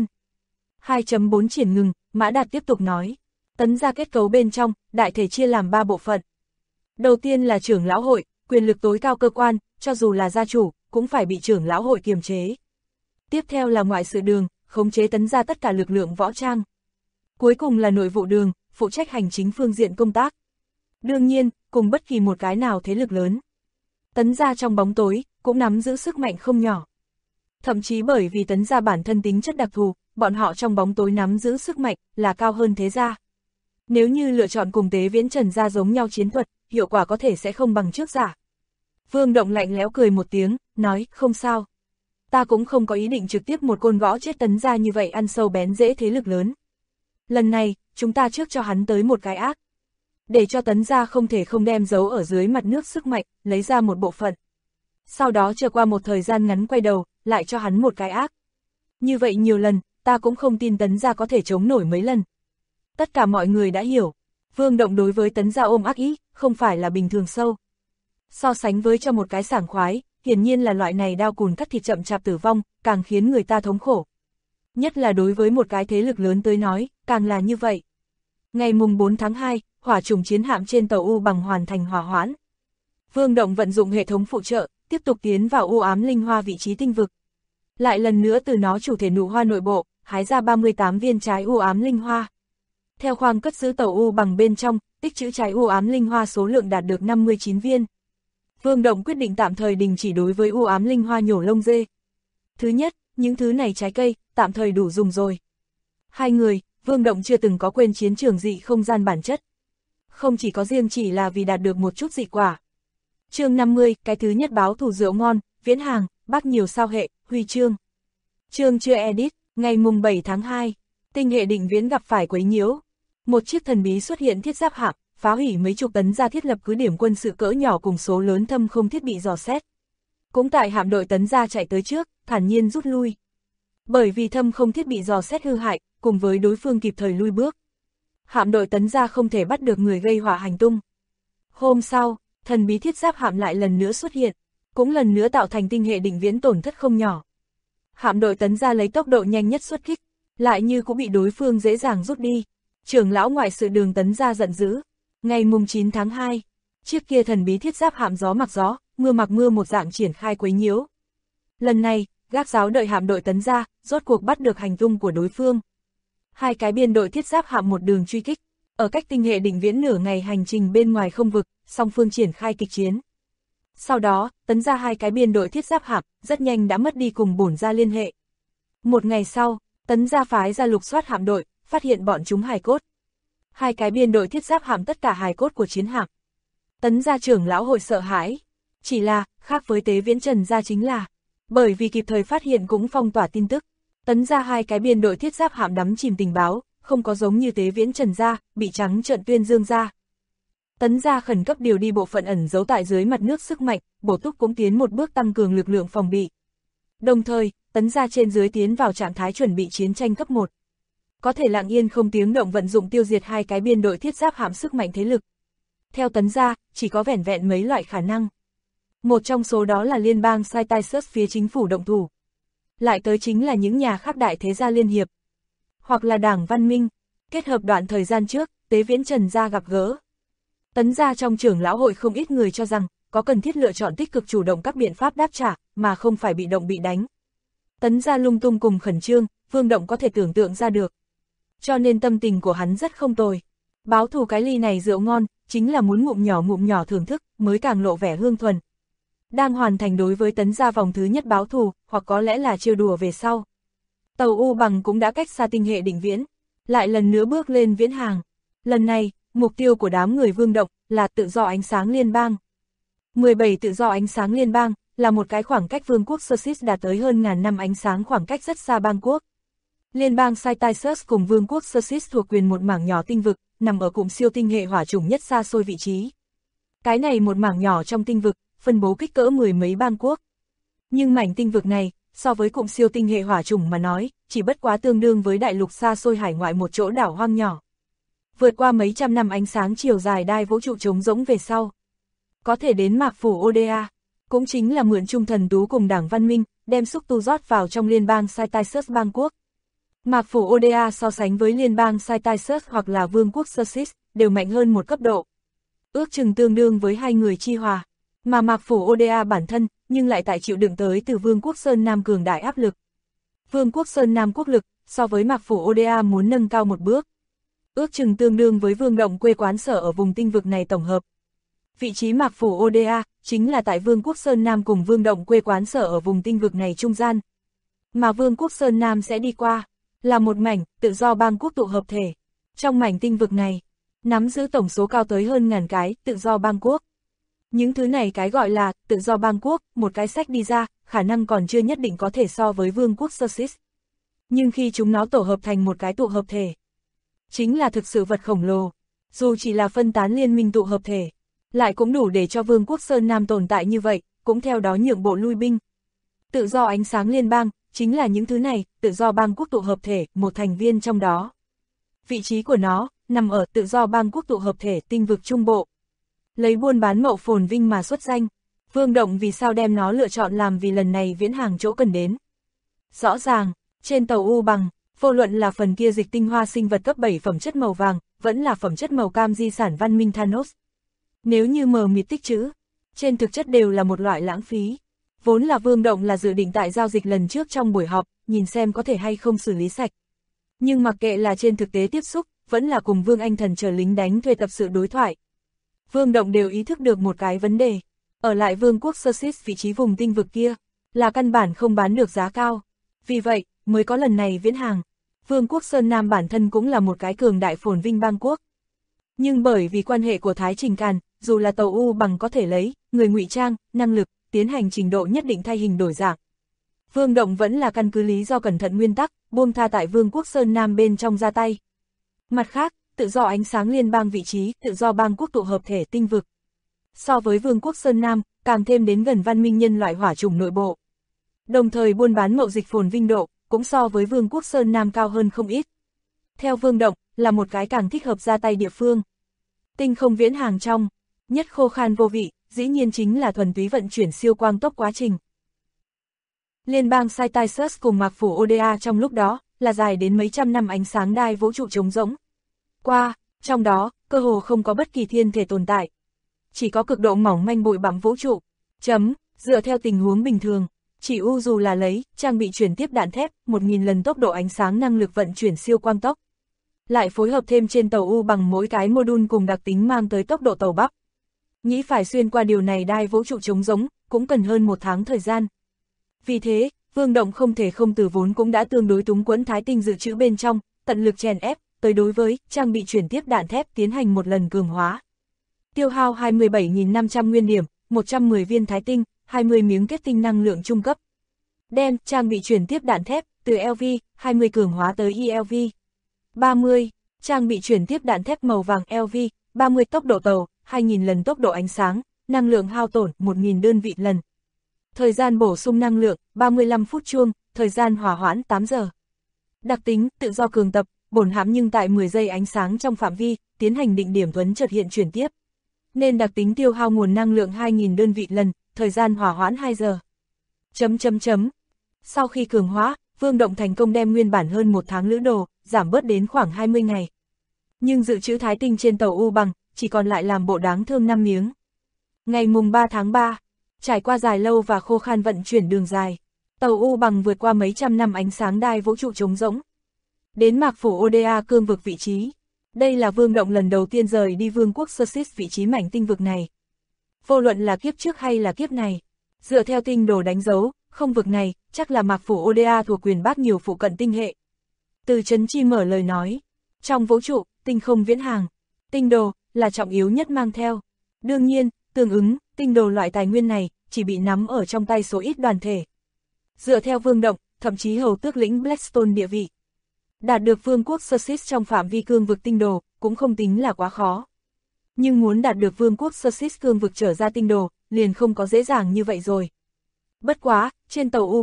2.4 triển ngừng, Mã Đạt tiếp tục nói. Tấn gia kết cấu bên trong, đại thể chia làm 3 bộ phận. Đầu tiên là trưởng lão hội, quyền lực tối cao cơ quan, cho dù là gia chủ, cũng phải bị trưởng lão hội kiềm chế. Tiếp theo là ngoại sự đường, khống chế Tấn gia tất cả lực lượng võ trang. Cuối cùng là nội vụ đường, phụ trách hành chính phương diện công tác. Đương nhiên, cùng bất kỳ một cái nào thế lực lớn. Tấn gia trong bóng tối, cũng nắm giữ sức mạnh không nhỏ. Thậm chí bởi vì Tấn gia bản thân tính chất đặc thù, bọn họ trong bóng tối nắm giữ sức mạnh, là cao hơn thế gia. Nếu như lựa chọn cùng Tế Viễn Trần gia giống nhau chiến thuật, hiệu quả có thể sẽ không bằng trước giả. Vương Động lạnh lẽo cười một tiếng, nói, không sao. Ta cũng không có ý định trực tiếp một côn gõ chết Tấn gia như vậy ăn sâu bén rễ thế lực lớn. Lần này, chúng ta trước cho hắn tới một cái ác. Để cho Tấn gia không thể không đem giấu ở dưới mặt nước sức mạnh, lấy ra một bộ phận. Sau đó chờ qua một thời gian ngắn quay đầu, lại cho hắn một cái ác. Như vậy nhiều lần, ta cũng không tin Tấn gia có thể chống nổi mấy lần. Tất cả mọi người đã hiểu, Vương Động đối với Tấn gia ôm ác ý, không phải là bình thường sâu. So sánh với cho một cái sảng khoái, hiển nhiên là loại này đao cùn cắt thịt chậm chạp tử vong, càng khiến người ta thống khổ. Nhất là đối với một cái thế lực lớn tới nói, càng là như vậy. Ngày mùng 4 tháng 2, hỏa trùng chiến hạm trên tàu U Bằng hoàn thành hỏa hoãn. Vương Động vận dụng hệ thống phụ trợ, tiếp tục tiến vào u ám linh hoa vị trí tinh vực. Lại lần nữa từ nó chủ thể nụ hoa nội bộ, hái ra 38 viên trái u ám linh hoa. Theo khoang cất giữ tàu U Bằng bên trong, tích trữ trái u ám linh hoa số lượng đạt được 59 viên. Vương Động quyết định tạm thời đình chỉ đối với u ám linh hoa nhổ lông dê. Thứ nhất, những thứ này trái cây, tạm thời đủ dùng rồi. Hai người, Vương Động chưa từng có quên chiến trường dị không gian bản chất. Không chỉ có riêng chỉ là vì đạt được một chút dị quả. Chương 50, cái thứ nhất báo thù rượu ngon, Viễn Hàng, Bắc nhiều sao hệ, huy chương. Chương chưa edit, ngày mùng 7 tháng 2, tinh hệ Định Viễn gặp phải quấy nhiễu. Một chiếc thần bí xuất hiện thiết giáp hạm, phá hủy mấy chục Tấn gia thiết lập cứ điểm quân sự cỡ nhỏ cùng số lớn thâm không thiết bị dò xét. Cũng tại hạm đội Tấn gia chạy tới trước, thản nhiên rút lui. Bởi vì thâm không thiết bị dò xét hư hại, cùng với đối phương kịp thời lui bước. Hạm đội Tấn gia không thể bắt được người gây họa hành tung. Hôm sau, thần bí thiết giáp hạm lại lần nữa xuất hiện, cũng lần nữa tạo thành tinh hệ Định Viễn tổn thất không nhỏ. Hạm đội Tấn gia lấy tốc độ nhanh nhất xuất kích, lại như cũng bị đối phương dễ dàng rút đi. Trưởng lão ngoại sự đường Tấn gia giận dữ. Ngày mùng 9 tháng 2, chiếc kia thần bí thiết giáp hạm gió mặc gió, mưa mặc mưa một dạng triển khai quấy nhiễu. Lần này, gác giáo đợi hạm đội Tấn gia, rốt cuộc bắt được hành tung của đối phương. Hai cái biên đội thiết giáp hạm một đường truy kích, ở cách tinh hệ Định Viễn nửa ngày hành trình bên ngoài không vực, song phương triển khai kịch chiến. Sau đó, Tấn gia hai cái biên đội thiết giáp hạm, rất nhanh đã mất đi cùng bổn gia liên hệ. Một ngày sau, Tấn gia phái ra lục soát hạm đội, phát hiện bọn chúng hài cốt. Hai cái biên đội thiết giáp hạm tất cả hài cốt của chiến hạm. Tấn gia trưởng lão hội sợ hãi. Chỉ là, khác với Tế Viễn Trần gia chính là, bởi vì kịp thời phát hiện cũng phong tỏa tin tức. Tấn gia hai cái biên đội thiết giáp hạm đắm chìm tình báo, không có giống như Tế Viễn Trần gia, bị trắng trợn tuyên dương ra. Tấn gia khẩn cấp điều đi bộ phận ẩn giấu tại dưới mặt nước sức mạnh, bổ túc cũng tiến một bước tăng cường lực lượng phòng bị. Đồng thời, Tấn gia trên dưới tiến vào trạng thái chuẩn bị chiến tranh cấp 1. Có thể lặng yên không tiếng động vận dụng tiêu diệt hai cái biên đội thiết giáp hạm sức mạnh thế lực. Theo Tấn gia, chỉ có vẻn vẹn mấy loại khả năng. Một trong số đó là liên bang Cytisus phía chính phủ động thủ. Lại tới chính là những nhà khác đại thế gia liên hiệp. Hoặc là đảng Văn Minh, kết hợp đoạn thời gian trước, Tế Viễn Trần gia gặp gỡ. Tấn gia trong trưởng lão hội không ít người cho rằng, có cần thiết lựa chọn tích cực chủ động các biện pháp đáp trả, mà không phải bị động bị đánh. Tấn gia lung tung cùng khẩn trương, Vương Động có thể tưởng tượng ra được. Cho nên tâm tình của hắn rất không tồi. Báo thù cái ly này rượu ngon, chính là muốn ngụm nhỏ thưởng thức, mới càng lộ vẻ hương thuần. Đang hoàn thành đối với Tấn gia vòng thứ nhất báo thù, hoặc có lẽ là trêu đùa về sau. Tàu U Bằng cũng đã cách xa tinh hệ Định Viễn, lại lần nữa bước lên Viễn Hàng. Lần này, mục tiêu của đám người Vương Động là tự do ánh sáng liên bang. 17 tự do ánh sáng liên bang là một cái khoảng cách vương quốc Circis đạt tới hơn ngàn năm ánh sáng khoảng cách rất xa bang quốc. Liên bang Cytisus cùng vương quốc Circis thuộc quyền một mảng nhỏ tinh vực, nằm ở cụm siêu tinh hệ hỏa chủng nhất xa xôi vị trí. Cái này một mảng nhỏ trong tinh vực, phân bố kích cỡ mười mấy bang quốc. Nhưng mảnh tinh vực này, so với cụm siêu tinh hệ hỏa trùng mà nói, chỉ bất quá tương đương với đại lục xa xôi hải ngoại một chỗ đảo hoang nhỏ. Vượt qua mấy trăm năm ánh sáng chiều dài đai vũ trụ trống rỗng về sau. Có thể đến mạc phủ Oda, cũng chính là mượn trung thần tú cùng đảng văn minh, đem xúc tu rót vào trong liên bang Cytisus bang quốc. Mạc phủ Oda so sánh với liên bang Cytisus hoặc là vương quốc Sursis, đều mạnh hơn một cấp độ. Ước chừng tương đương với hai người chi hòa, mà mạc phủ Oda bản thân, nhưng lại tại chịu đựng tới từ vương quốc Sơn Nam cường đại áp lực. Vương quốc Sơn Nam quốc lực, so với mạc phủ Oda muốn nâng cao một bước. Ước chừng tương đương với vương động quê quán sở ở vùng tinh vực này tổng hợp. Vị trí mạc phủ Oda, chính là tại vương quốc Sơn Nam cùng vương động quê quán sở ở vùng tinh vực này trung gian. Mà vương quốc Sơn Nam sẽ đi qua, là một mảnh, tự do bang quốc tụ hợp thể. Trong mảnh tinh vực này, nắm giữ tổng số cao tới hơn ngàn cái, tự do bang quốc. Những thứ này cái gọi là, tự do bang quốc, một cái sách đi ra, khả năng còn chưa nhất định có thể so với vương quốc Sursis. Nhưng khi chúng nó tổ hợp thành một cái tụ hợp thể, chính là thực sự vật khổng lồ. Dù chỉ là phân tán liên minh tụ hợp thể, lại cũng đủ để cho vương quốc Sơn Nam tồn tại như vậy, cũng theo đó nhượng bộ lui binh. Tự do ánh sáng liên bang, chính là những thứ này, tự do bang quốc tụ hợp thể, một thành viên trong đó. Vị trí của nó, nằm ở tự do bang quốc tụ hợp thể tinh vực trung bộ. Lấy buôn bán mậu phồn vinh mà xuất danh, Vương Động vì sao đem nó lựa chọn làm vì lần này viễn hàng chỗ cần đến. Rõ ràng, trên tàu U Bằng, vô luận là phần kia dịch tinh hoa sinh vật cấp 7 phẩm chất màu vàng, vẫn là phẩm chất màu cam di sản văn minh Thanos. Nếu như mờ mịt tích trữ, trên thực chất đều là một loại lãng phí. Vốn là Vương Động là dự định tại giao dịch lần trước trong buổi họp, nhìn xem có thể hay không xử lý sạch. Nhưng mặc kệ là trên thực tế tiếp xúc, vẫn là cùng Vương Anh Thần chờ lính đánh thuê tập sự đối thoại. Vương Động đều ý thức được một cái vấn đề, ở lại vương quốc Sursis vị trí vùng tinh vực kia, là căn bản không bán được giá cao. Vì vậy, mới có lần này viễn hàng. Vương quốc Sơn Nam bản thân cũng là một cái cường đại phồn vinh bang quốc. Nhưng bởi vì quan hệ của Thái Trình Càn, dù là tàu U Bằng có thể lấy, người ngụy trang, năng lực, tiến hành trình độ nhất định thay hình đổi dạng. Vương Động vẫn là căn cứ lý do cẩn thận nguyên tắc, buông tha tại vương quốc Sơn Nam bên trong ra tay. Mặt khác, tự do ánh sáng liên bang vị trí, tự do bang quốc tụ hợp thể tinh vực. So với vương quốc Sơn Nam, càng thêm đến gần văn minh nhân loại hỏa chủng nội bộ. Đồng thời buôn bán mậu dịch phồn vinh độ, cũng so với vương quốc Sơn Nam cao hơn không ít. Theo Vương Động, là một cái càng thích hợp ra tay địa phương. Tinh không viễn hàng trong, nhất khô khan vô vị, dĩ nhiên chính là thuần túy vận chuyển siêu quang tốc quá trình. Liên bang Cytisus cùng mạc phủ Oda trong lúc đó, là dài đến mấy trăm năm ánh sáng đai vũ trụ trống rỗng. Qua, trong đó, cơ hồ không có bất kỳ thiên thể tồn tại. Chỉ có cực độ mỏng manh bụi bặm vũ trụ. Dựa theo tình huống bình thường, chỉ dù là lấy, trang bị chuyển tiếp đạn thép, 1000 lần tốc độ ánh sáng năng lực vận chuyển siêu quang tốc. Lại phối hợp thêm trên tàu U bằng mỗi cái module cùng đặc tính mang tới tốc độ tàu bắp. Nghĩ phải xuyên qua điều này đai vũ trụ trống rỗng, cũng cần hơn 1 tháng thời gian. Vì thế, Vương Động không thể không từ vốn cũng đã tương đối túng quẫn thái tinh dự trữ bên trong, tận lực chèn ép, tới đối với trang bị chuyển tiếp đạn thép tiến hành một lần cường hóa. Tiêu hao 27.500 nguyên điểm, 110 viên thái tinh, 20 miếng kết tinh năng lượng trung cấp. Đem trang bị chuyển tiếp đạn thép, từ LV, 20 cường hóa tới ELV. 30. Trang bị chuyển tiếp đạn thép màu vàng LV, 30 tốc độ tàu, 2000 lần tốc độ ánh sáng, năng lượng hao tổn, 1000 đơn vị lần. Thời gian bổ sung năng lượng, 35 phút chuông, thời gian hỏa hoãn 8 giờ. Đặc tính, tự do cường tập, bổn hãm nhưng tại 10 giây ánh sáng trong phạm vi, tiến hành định điểm thuấn chợt hiện chuyển tiếp. Nên đặc tính tiêu hao nguồn năng lượng 2000 đơn vị lần, thời gian hỏa hoãn 2 giờ. Sau khi cường hóa, Vương Động thành công đem nguyên bản hơn 1 tháng lữ đồ, giảm bớt đến khoảng 20 ngày. Nhưng dự trữ thái tinh trên tàu U Bằng, chỉ còn lại làm bộ đáng thương 5 miếng. Ngày mùng 3 tháng 3, trải qua dài lâu và khô khan vận chuyển đường dài, tàu U Bằng vượt qua mấy trăm năm ánh sáng đai vũ trụ trống rỗng. Đến mạc phủ Oda cương vực vị trí. Đây là Vương Động lần đầu tiên rời đi vương quốc Sursis vị trí mảnh tinh vực này. Vô luận là kiếp trước hay là kiếp này, dựa theo tinh đồ đánh dấu, không vực này, chắc là mạc phủ Oda thuộc quyền bát nhiều phụ cận tinh hệ. Từ Trấn Chi mở lời nói, trong vũ trụ, tinh không viễn hàng, tinh đồ, là trọng yếu nhất mang theo. Đương nhiên, tương ứng, tinh đồ loại tài nguyên này, chỉ bị nắm ở trong tay số ít đoàn thể. Dựa theo Vương Động, thậm chí hầu tước lĩnh Blackstone địa vị. Đạt được vương quốc Sursis trong phạm vi cương vực tinh đồ, cũng không tính là quá khó. Nhưng muốn đạt được vương quốc Sursis cương vực trở ra tinh đồ, liền không có dễ dàng như vậy rồi. Bất quá, trên tàu U Bằng,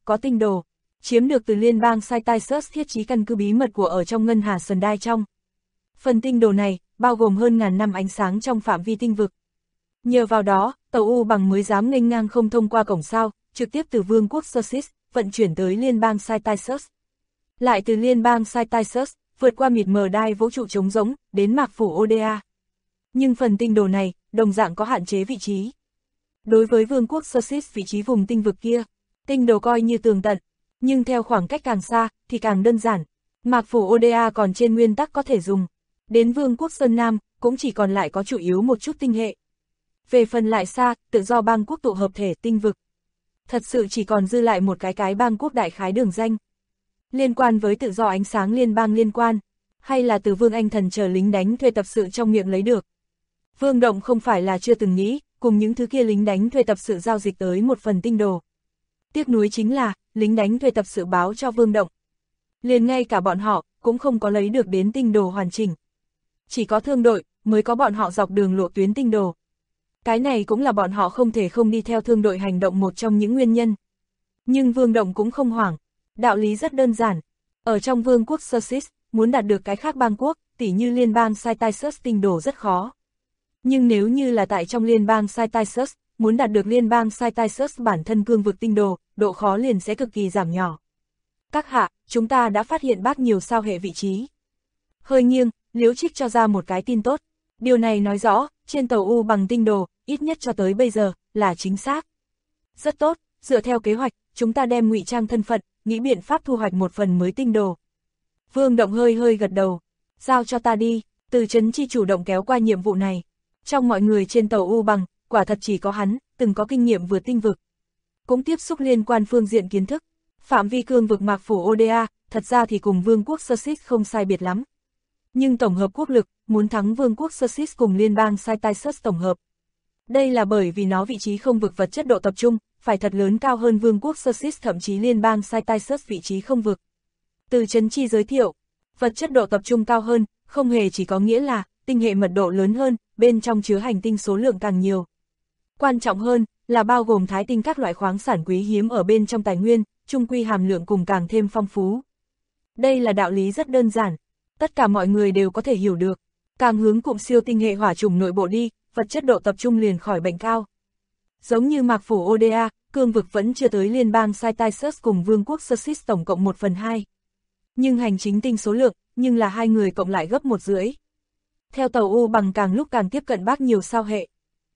có tinh đồ, chiếm được từ liên bang Cytisus thiết trí căn cứ bí mật của ở trong ngân hà Sundai trong. Phần tinh đồ này, bao gồm hơn ngàn năm ánh sáng trong phạm vi tinh vực. Nhờ vào đó, tàu U bằng mới dám nghênh ngang không thông qua cổng sao, trực tiếp từ vương quốc Circis, vận chuyển tới liên bang Cytisus. Lại từ liên bang Cytisus, vượt qua mịt mờ đai vũ trụ trống rỗng, đến mạc phủ Oda. Nhưng phần tinh đồ này, đồng dạng có hạn chế vị trí. Đối với vương quốc Circis vị trí vùng tinh vực kia, tinh đồ coi như tường tận, nhưng theo khoảng cách càng xa, thì càng đơn giản. Mạc phủ Oda còn trên nguyên tắc có thể dùng. Đến vương quốc Sơn Nam, cũng chỉ còn lại có chủ yếu một chút tinh hệ. Về phần lại xa, tự do bang quốc tụ hợp thể tinh vực. Thật sự chỉ còn dư lại một cái bang quốc đại khái đường danh. Liên quan với tự do ánh sáng liên bang liên quan, hay là từ Vương Anh Thần chờ lính đánh thuê tập sự trong miệng lấy được. Vương Động không phải là chưa từng nghĩ, cùng những thứ kia lính đánh thuê tập sự giao dịch tới một phần tinh đồ. Tiếc nuối chính là, lính đánh thuê tập sự báo cho Vương Động. Liền ngay cả bọn họ, cũng không có lấy được đến tinh đồ hoàn chỉnh. Chỉ có thương đội, mới có bọn họ dọc đường lộ tuyến tinh đồ. Cái này cũng là bọn họ không thể không đi theo thương đội hành động một trong những nguyên nhân. Nhưng Vương Động cũng không hoảng. Đạo lý rất đơn giản. Ở trong vương quốc Circis, muốn đạt được cái khác bang quốc, tỉ như liên bang Cytisus tinh đồ rất khó. Nhưng nếu như là tại trong liên bang Cytisus, muốn đạt được liên bang Cytisus bản thân cương vực tinh đồ, độ khó liền sẽ cực kỳ giảm nhỏ. Các hạ, chúng ta đã phát hiện bác nhiều sao hệ vị trí. Hơi nghiêng, Liễu Trích cho ra một cái tin tốt. Điều này nói rõ, trên tàu U bằng tinh đồ, ít nhất cho tới bây giờ, là chính xác. Rất tốt, dựa theo kế hoạch, chúng ta đem ngụy trang thân phận, nghĩ biện pháp thu hoạch một phần mới tinh đồ. Vương Động hơi gật đầu. Giao cho ta đi, Từ Chấn Chi chủ động kéo qua nhiệm vụ này. Trong mọi người trên tàu U bằng, quả thật chỉ có hắn, từng có kinh nghiệm vượt tinh vực. Cũng tiếp xúc liên quan phương diện kiến thức. Phạm vi cương vực mạc phủ Oda, thật ra thì cùng vương quốc Circis không sai biệt lắm. Nhưng tổng hợp quốc lực, muốn thắng vương quốc Circis cùng liên bang Cytisus tổng hợp. Đây là bởi vì nó vị trí không vực vật chất độ tập trung, phải thật lớn cao hơn vương quốc Circis thậm chí liên bang Cytisus vị trí không vực. Từ Chấn Chi giới thiệu, vật chất độ tập trung cao hơn, không hề chỉ có nghĩa là, tinh hệ mật độ lớn hơn, bên trong chứa hành tinh số lượng càng nhiều. Quan trọng hơn, là bao gồm thái tinh các loại khoáng sản quý hiếm ở bên trong tài nguyên, chung quy hàm lượng cùng càng thêm phong phú. Đây là đạo lý rất đơn giản, tất cả mọi người đều có thể hiểu được. Càng hướng cụm siêu tinh hệ hỏa trùng nội bộ đi, vật chất độ tập trung liền khỏi bệnh cao. Giống như mạc phủ Oda, cương vực vẫn chưa tới liên bang Cytisus cùng vương quốc Circis tổng cộng 1/2. Nhưng hành chính tinh số lượng, nhưng là hai người cộng lại gấp 1/2. Theo tàu U bằng càng lúc càng tiếp cận bác nhiều sao hệ.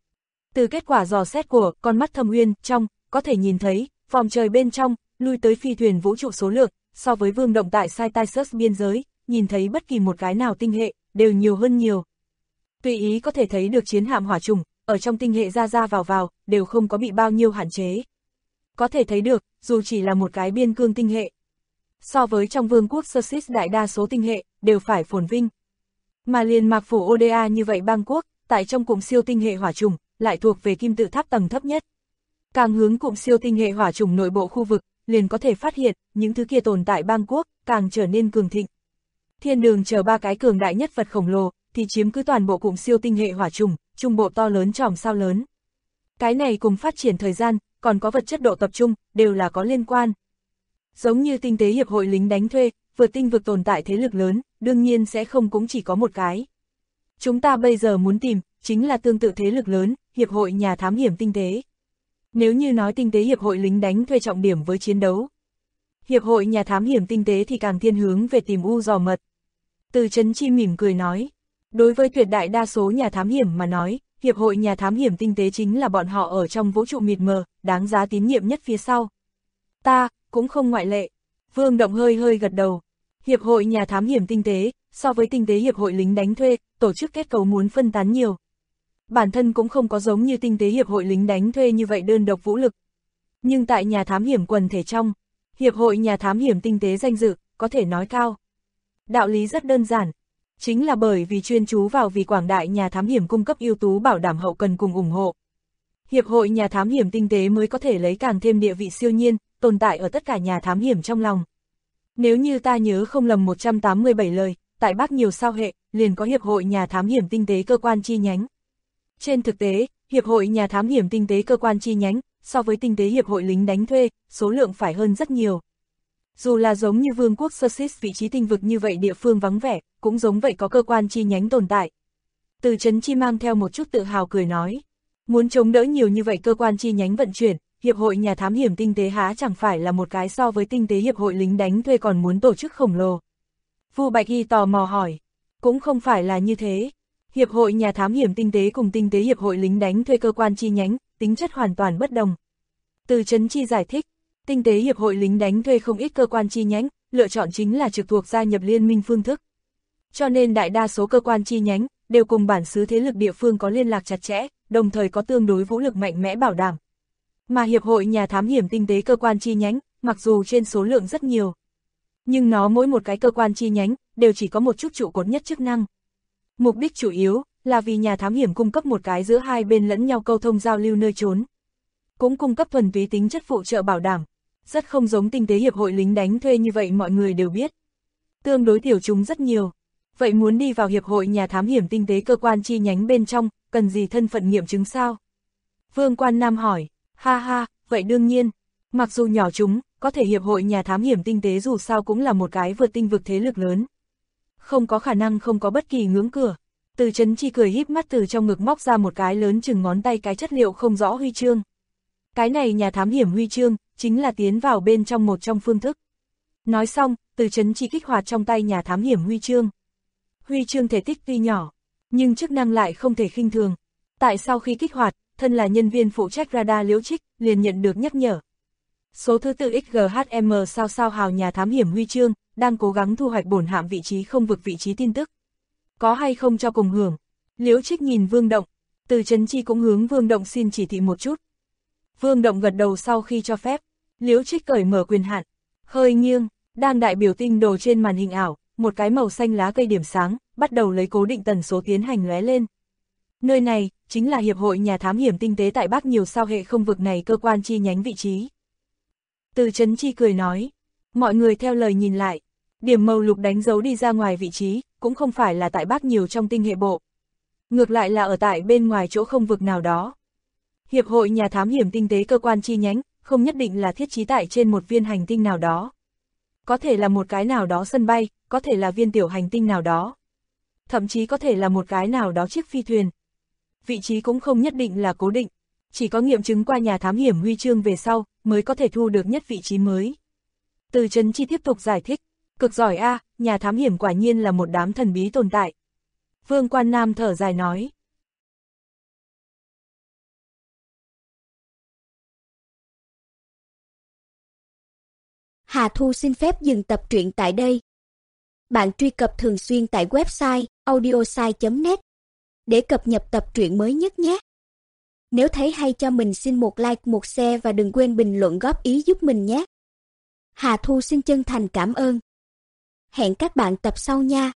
Từ kết quả dò xét của con mắt thâm uyên trong, có thể nhìn thấy, vòng trời bên trong, lui tới phi thuyền vũ trụ số lượng, so với Vương Động tại Cytisus biên giới, nhìn thấy bất kỳ một cái nào tinh hệ, đều nhiều hơn nhiều. Tùy ý có thể thấy được chiến hạm hỏa trùng, ở trong tinh hệ ra vào, đều không có bị bao nhiêu hạn chế. Có thể thấy được, dù chỉ là một cái biên cương tinh hệ. So với trong vương quốc Circis đại đa số tinh hệ, đều phải phồn vinh. Mà liền mạc phủ Oda như vậy bang quốc, tại trong cụm siêu tinh hệ hỏa trùng, lại thuộc về kim tự tháp tầng thấp nhất. Càng hướng cụm siêu tinh hệ hỏa trùng nội bộ khu vực, liền có thể phát hiện, những thứ kia tồn tại bang quốc, càng trở nên cường thịnh. Thiên Đường chờ ba cái cường đại nhất vật khổng lồ, thì chiếm cứ toàn bộ cụm siêu tinh hệ hỏa trùng, trung bộ to lớn chòm sao lớn. Cái này cùng phát triển thời gian, còn có vật chất độ tập trung, đều là có liên quan. Giống như tinh tế hiệp hội lính đánh thuê, vượt tinh vực tồn tại thế lực lớn, đương nhiên sẽ không cũng chỉ có một cái. Chúng ta bây giờ muốn tìm, chính là tương tự thế lực lớn, hiệp hội nhà thám hiểm tinh tế. Nếu như nói tinh tế hiệp hội lính đánh thuê trọng điểm với chiến đấu, hiệp hội nhà thám hiểm tinh tế thì càng thiên hướng về tìm u dò mật. Từ Chấn Chi mỉm cười nói, đối với tuyệt đại đa số nhà thám hiểm mà nói, hiệp hội nhà thám hiểm tinh tế chính là bọn họ ở trong vũ trụ mịt mờ, đáng giá tín nhiệm nhất phía sau. Ta, cũng không ngoại lệ. Vương Động hơi gật đầu. Hiệp hội nhà thám hiểm tinh tế, so với tinh tế hiệp hội lính đánh thuê, tổ chức kết cấu muốn phân tán nhiều. Bản thân cũng không có giống như tinh tế hiệp hội lính đánh thuê như vậy đơn độc vũ lực. Nhưng tại nhà thám hiểm quần thể trong, hiệp hội nhà thám hiểm tinh tế danh dự, có thể nói cao. Đạo lý rất đơn giản. Chính là bởi vì chuyên chú vào vì quảng đại nhà thám hiểm cung cấp ưu tú bảo đảm hậu cần cùng ủng hộ. Hiệp hội nhà thám hiểm tinh tế mới có thể lấy càng thêm địa vị siêu nhiên, tồn tại ở tất cả nhà thám hiểm trong lòng. Nếu như ta nhớ không lầm 187 lời, tại Bắc nhiều sao hệ, liền có hiệp hội nhà thám hiểm tinh tế cơ quan chi nhánh. Trên thực tế, hiệp hội nhà thám hiểm tinh tế cơ quan chi nhánh, so với tinh tế hiệp hội lính đánh thuê, số lượng phải hơn rất nhiều. Dù là giống như vương quốc Sussex vị trí tinh vực như vậy địa phương vắng vẻ, cũng giống vậy có cơ quan chi nhánh tồn tại. Từ Chấn Chi mang theo một chút tự hào cười nói, muốn chống đỡ nhiều như vậy cơ quan chi nhánh vận chuyển, hiệp hội nhà thám hiểm tinh tế há chẳng phải là một cái so với tinh tế hiệp hội lính đánh thuê còn muốn tổ chức khổng lồ. Vu Bạch Y tò mò hỏi, cũng không phải là như thế. Hiệp hội nhà thám hiểm tinh tế cùng tinh tế hiệp hội lính đánh thuê cơ quan chi nhánh, tính chất hoàn toàn bất đồng. Từ Chấn Chi giải thích, tinh tế hiệp hội lính đánh thuê không ít cơ quan chi nhánh, lựa chọn chính là trực thuộc gia nhập liên minh phương thức. Cho nên đại đa số cơ quan chi nhánh đều cùng bản xứ thế lực địa phương có liên lạc chặt chẽ, đồng thời có tương đối vũ lực mạnh mẽ bảo đảm. Mà hiệp hội nhà thám hiểm tinh tế cơ quan chi nhánh, mặc dù trên số lượng rất nhiều, nhưng nó mỗi một cái cơ quan chi nhánh đều chỉ có một chút trụ cột nhất chức năng. Mục đích chủ yếu là vì nhà thám hiểm cung cấp một cái giữa hai bên lẫn nhau câu thông giao lưu nơi trốn, cũng cung cấp thuần túy tính chất phụ trợ bảo đảm, rất không giống tinh tế hiệp hội lính đánh thuê như vậy mọi người đều biết. Tương đối tiểu chúng rất nhiều. Vậy muốn đi vào hiệp hội nhà thám hiểm tinh tế cơ quan chi nhánh bên trong, cần gì thân phận nghiệm chứng sao? Vương Quan Nam hỏi, ha ha, vậy đương nhiên, mặc dù nhỏ chúng, có thể hiệp hội nhà thám hiểm tinh tế dù sao cũng là một cái vượt tinh vực thế lực lớn. Không có khả năng không có bất kỳ ngưỡng cửa. Từ Chấn Chi cười híp mắt từ trong ngực móc ra một cái lớn chừng ngón tay cái chất liệu không rõ huy chương. Cái này nhà thám hiểm huy chương, chính là tiến vào bên trong một trong phương thức. Nói xong, Từ Chấn Chi kích hoạt trong tay nhà thám hiểm huy chương. Huy chương thể tích tuy nhỏ, nhưng chức năng lại không thể khinh thường. Tại sau khi kích hoạt, thân là nhân viên phụ trách radar Liễu Trích, liền nhận được nhắc nhở. Số thứ tự XGHM sao sao hào nhà thám hiểm huy chương, đang cố gắng thu hoạch bổn hạm vị trí không vực vị trí tin tức. Có hay không cho cùng hưởng? Liễu Trích nhìn Vương Động, Từ Chấn Chi cũng hướng Vương Động xin chỉ thị một chút. Vương Động gật đầu sau khi cho phép, Liễu Trích cởi mở quyền hạn, hơi nghiêng, đang đại biểu tinh đồ trên màn hình ảo, một cái màu xanh lá cây điểm sáng, bắt đầu lấy cố định tần số tiến hành lóe lên. Nơi này, chính là Hiệp hội nhà thám hiểm tinh tế tại Bắc nhiều sao hệ không vực này cơ quan chi nhánh vị trí. Từ Chấn Chi cười nói, mọi người theo lời nhìn lại, điểm màu lục đánh dấu đi ra ngoài vị trí, cũng không phải là tại Bắc nhiều trong tinh hệ bộ. Ngược lại là ở tại bên ngoài chỗ không vực nào đó. Hiệp hội nhà thám hiểm tinh tế cơ quan chi nhánh, không nhất định là thiết trí tại trên một viên hành tinh nào đó. Có thể là một cái nào đó sân bay, có thể là viên tiểu hành tinh nào đó. Thậm chí có thể là một cái nào đó chiếc phi thuyền. Vị trí cũng không nhất định là cố định, chỉ có nghiệm chứng qua nhà thám hiểm huy chương về sau, mới có thể thu được nhất vị trí mới. Từ Chấn Chi tiếp tục giải thích, cực giỏi a, nhà thám hiểm quả nhiên là một đám thần bí tồn tại. Vương Quan Nam thở dài nói. Hà Thu xin phép dừng tập truyện tại đây. Bạn truy cập thường xuyên tại website audiosai.net để cập nhật tập truyện mới nhất nhé. Nếu thấy hay cho mình xin một like, một share và đừng quên bình luận góp ý giúp mình nhé. Hà Thu xin chân thành cảm ơn. Hẹn các bạn tập sau nha.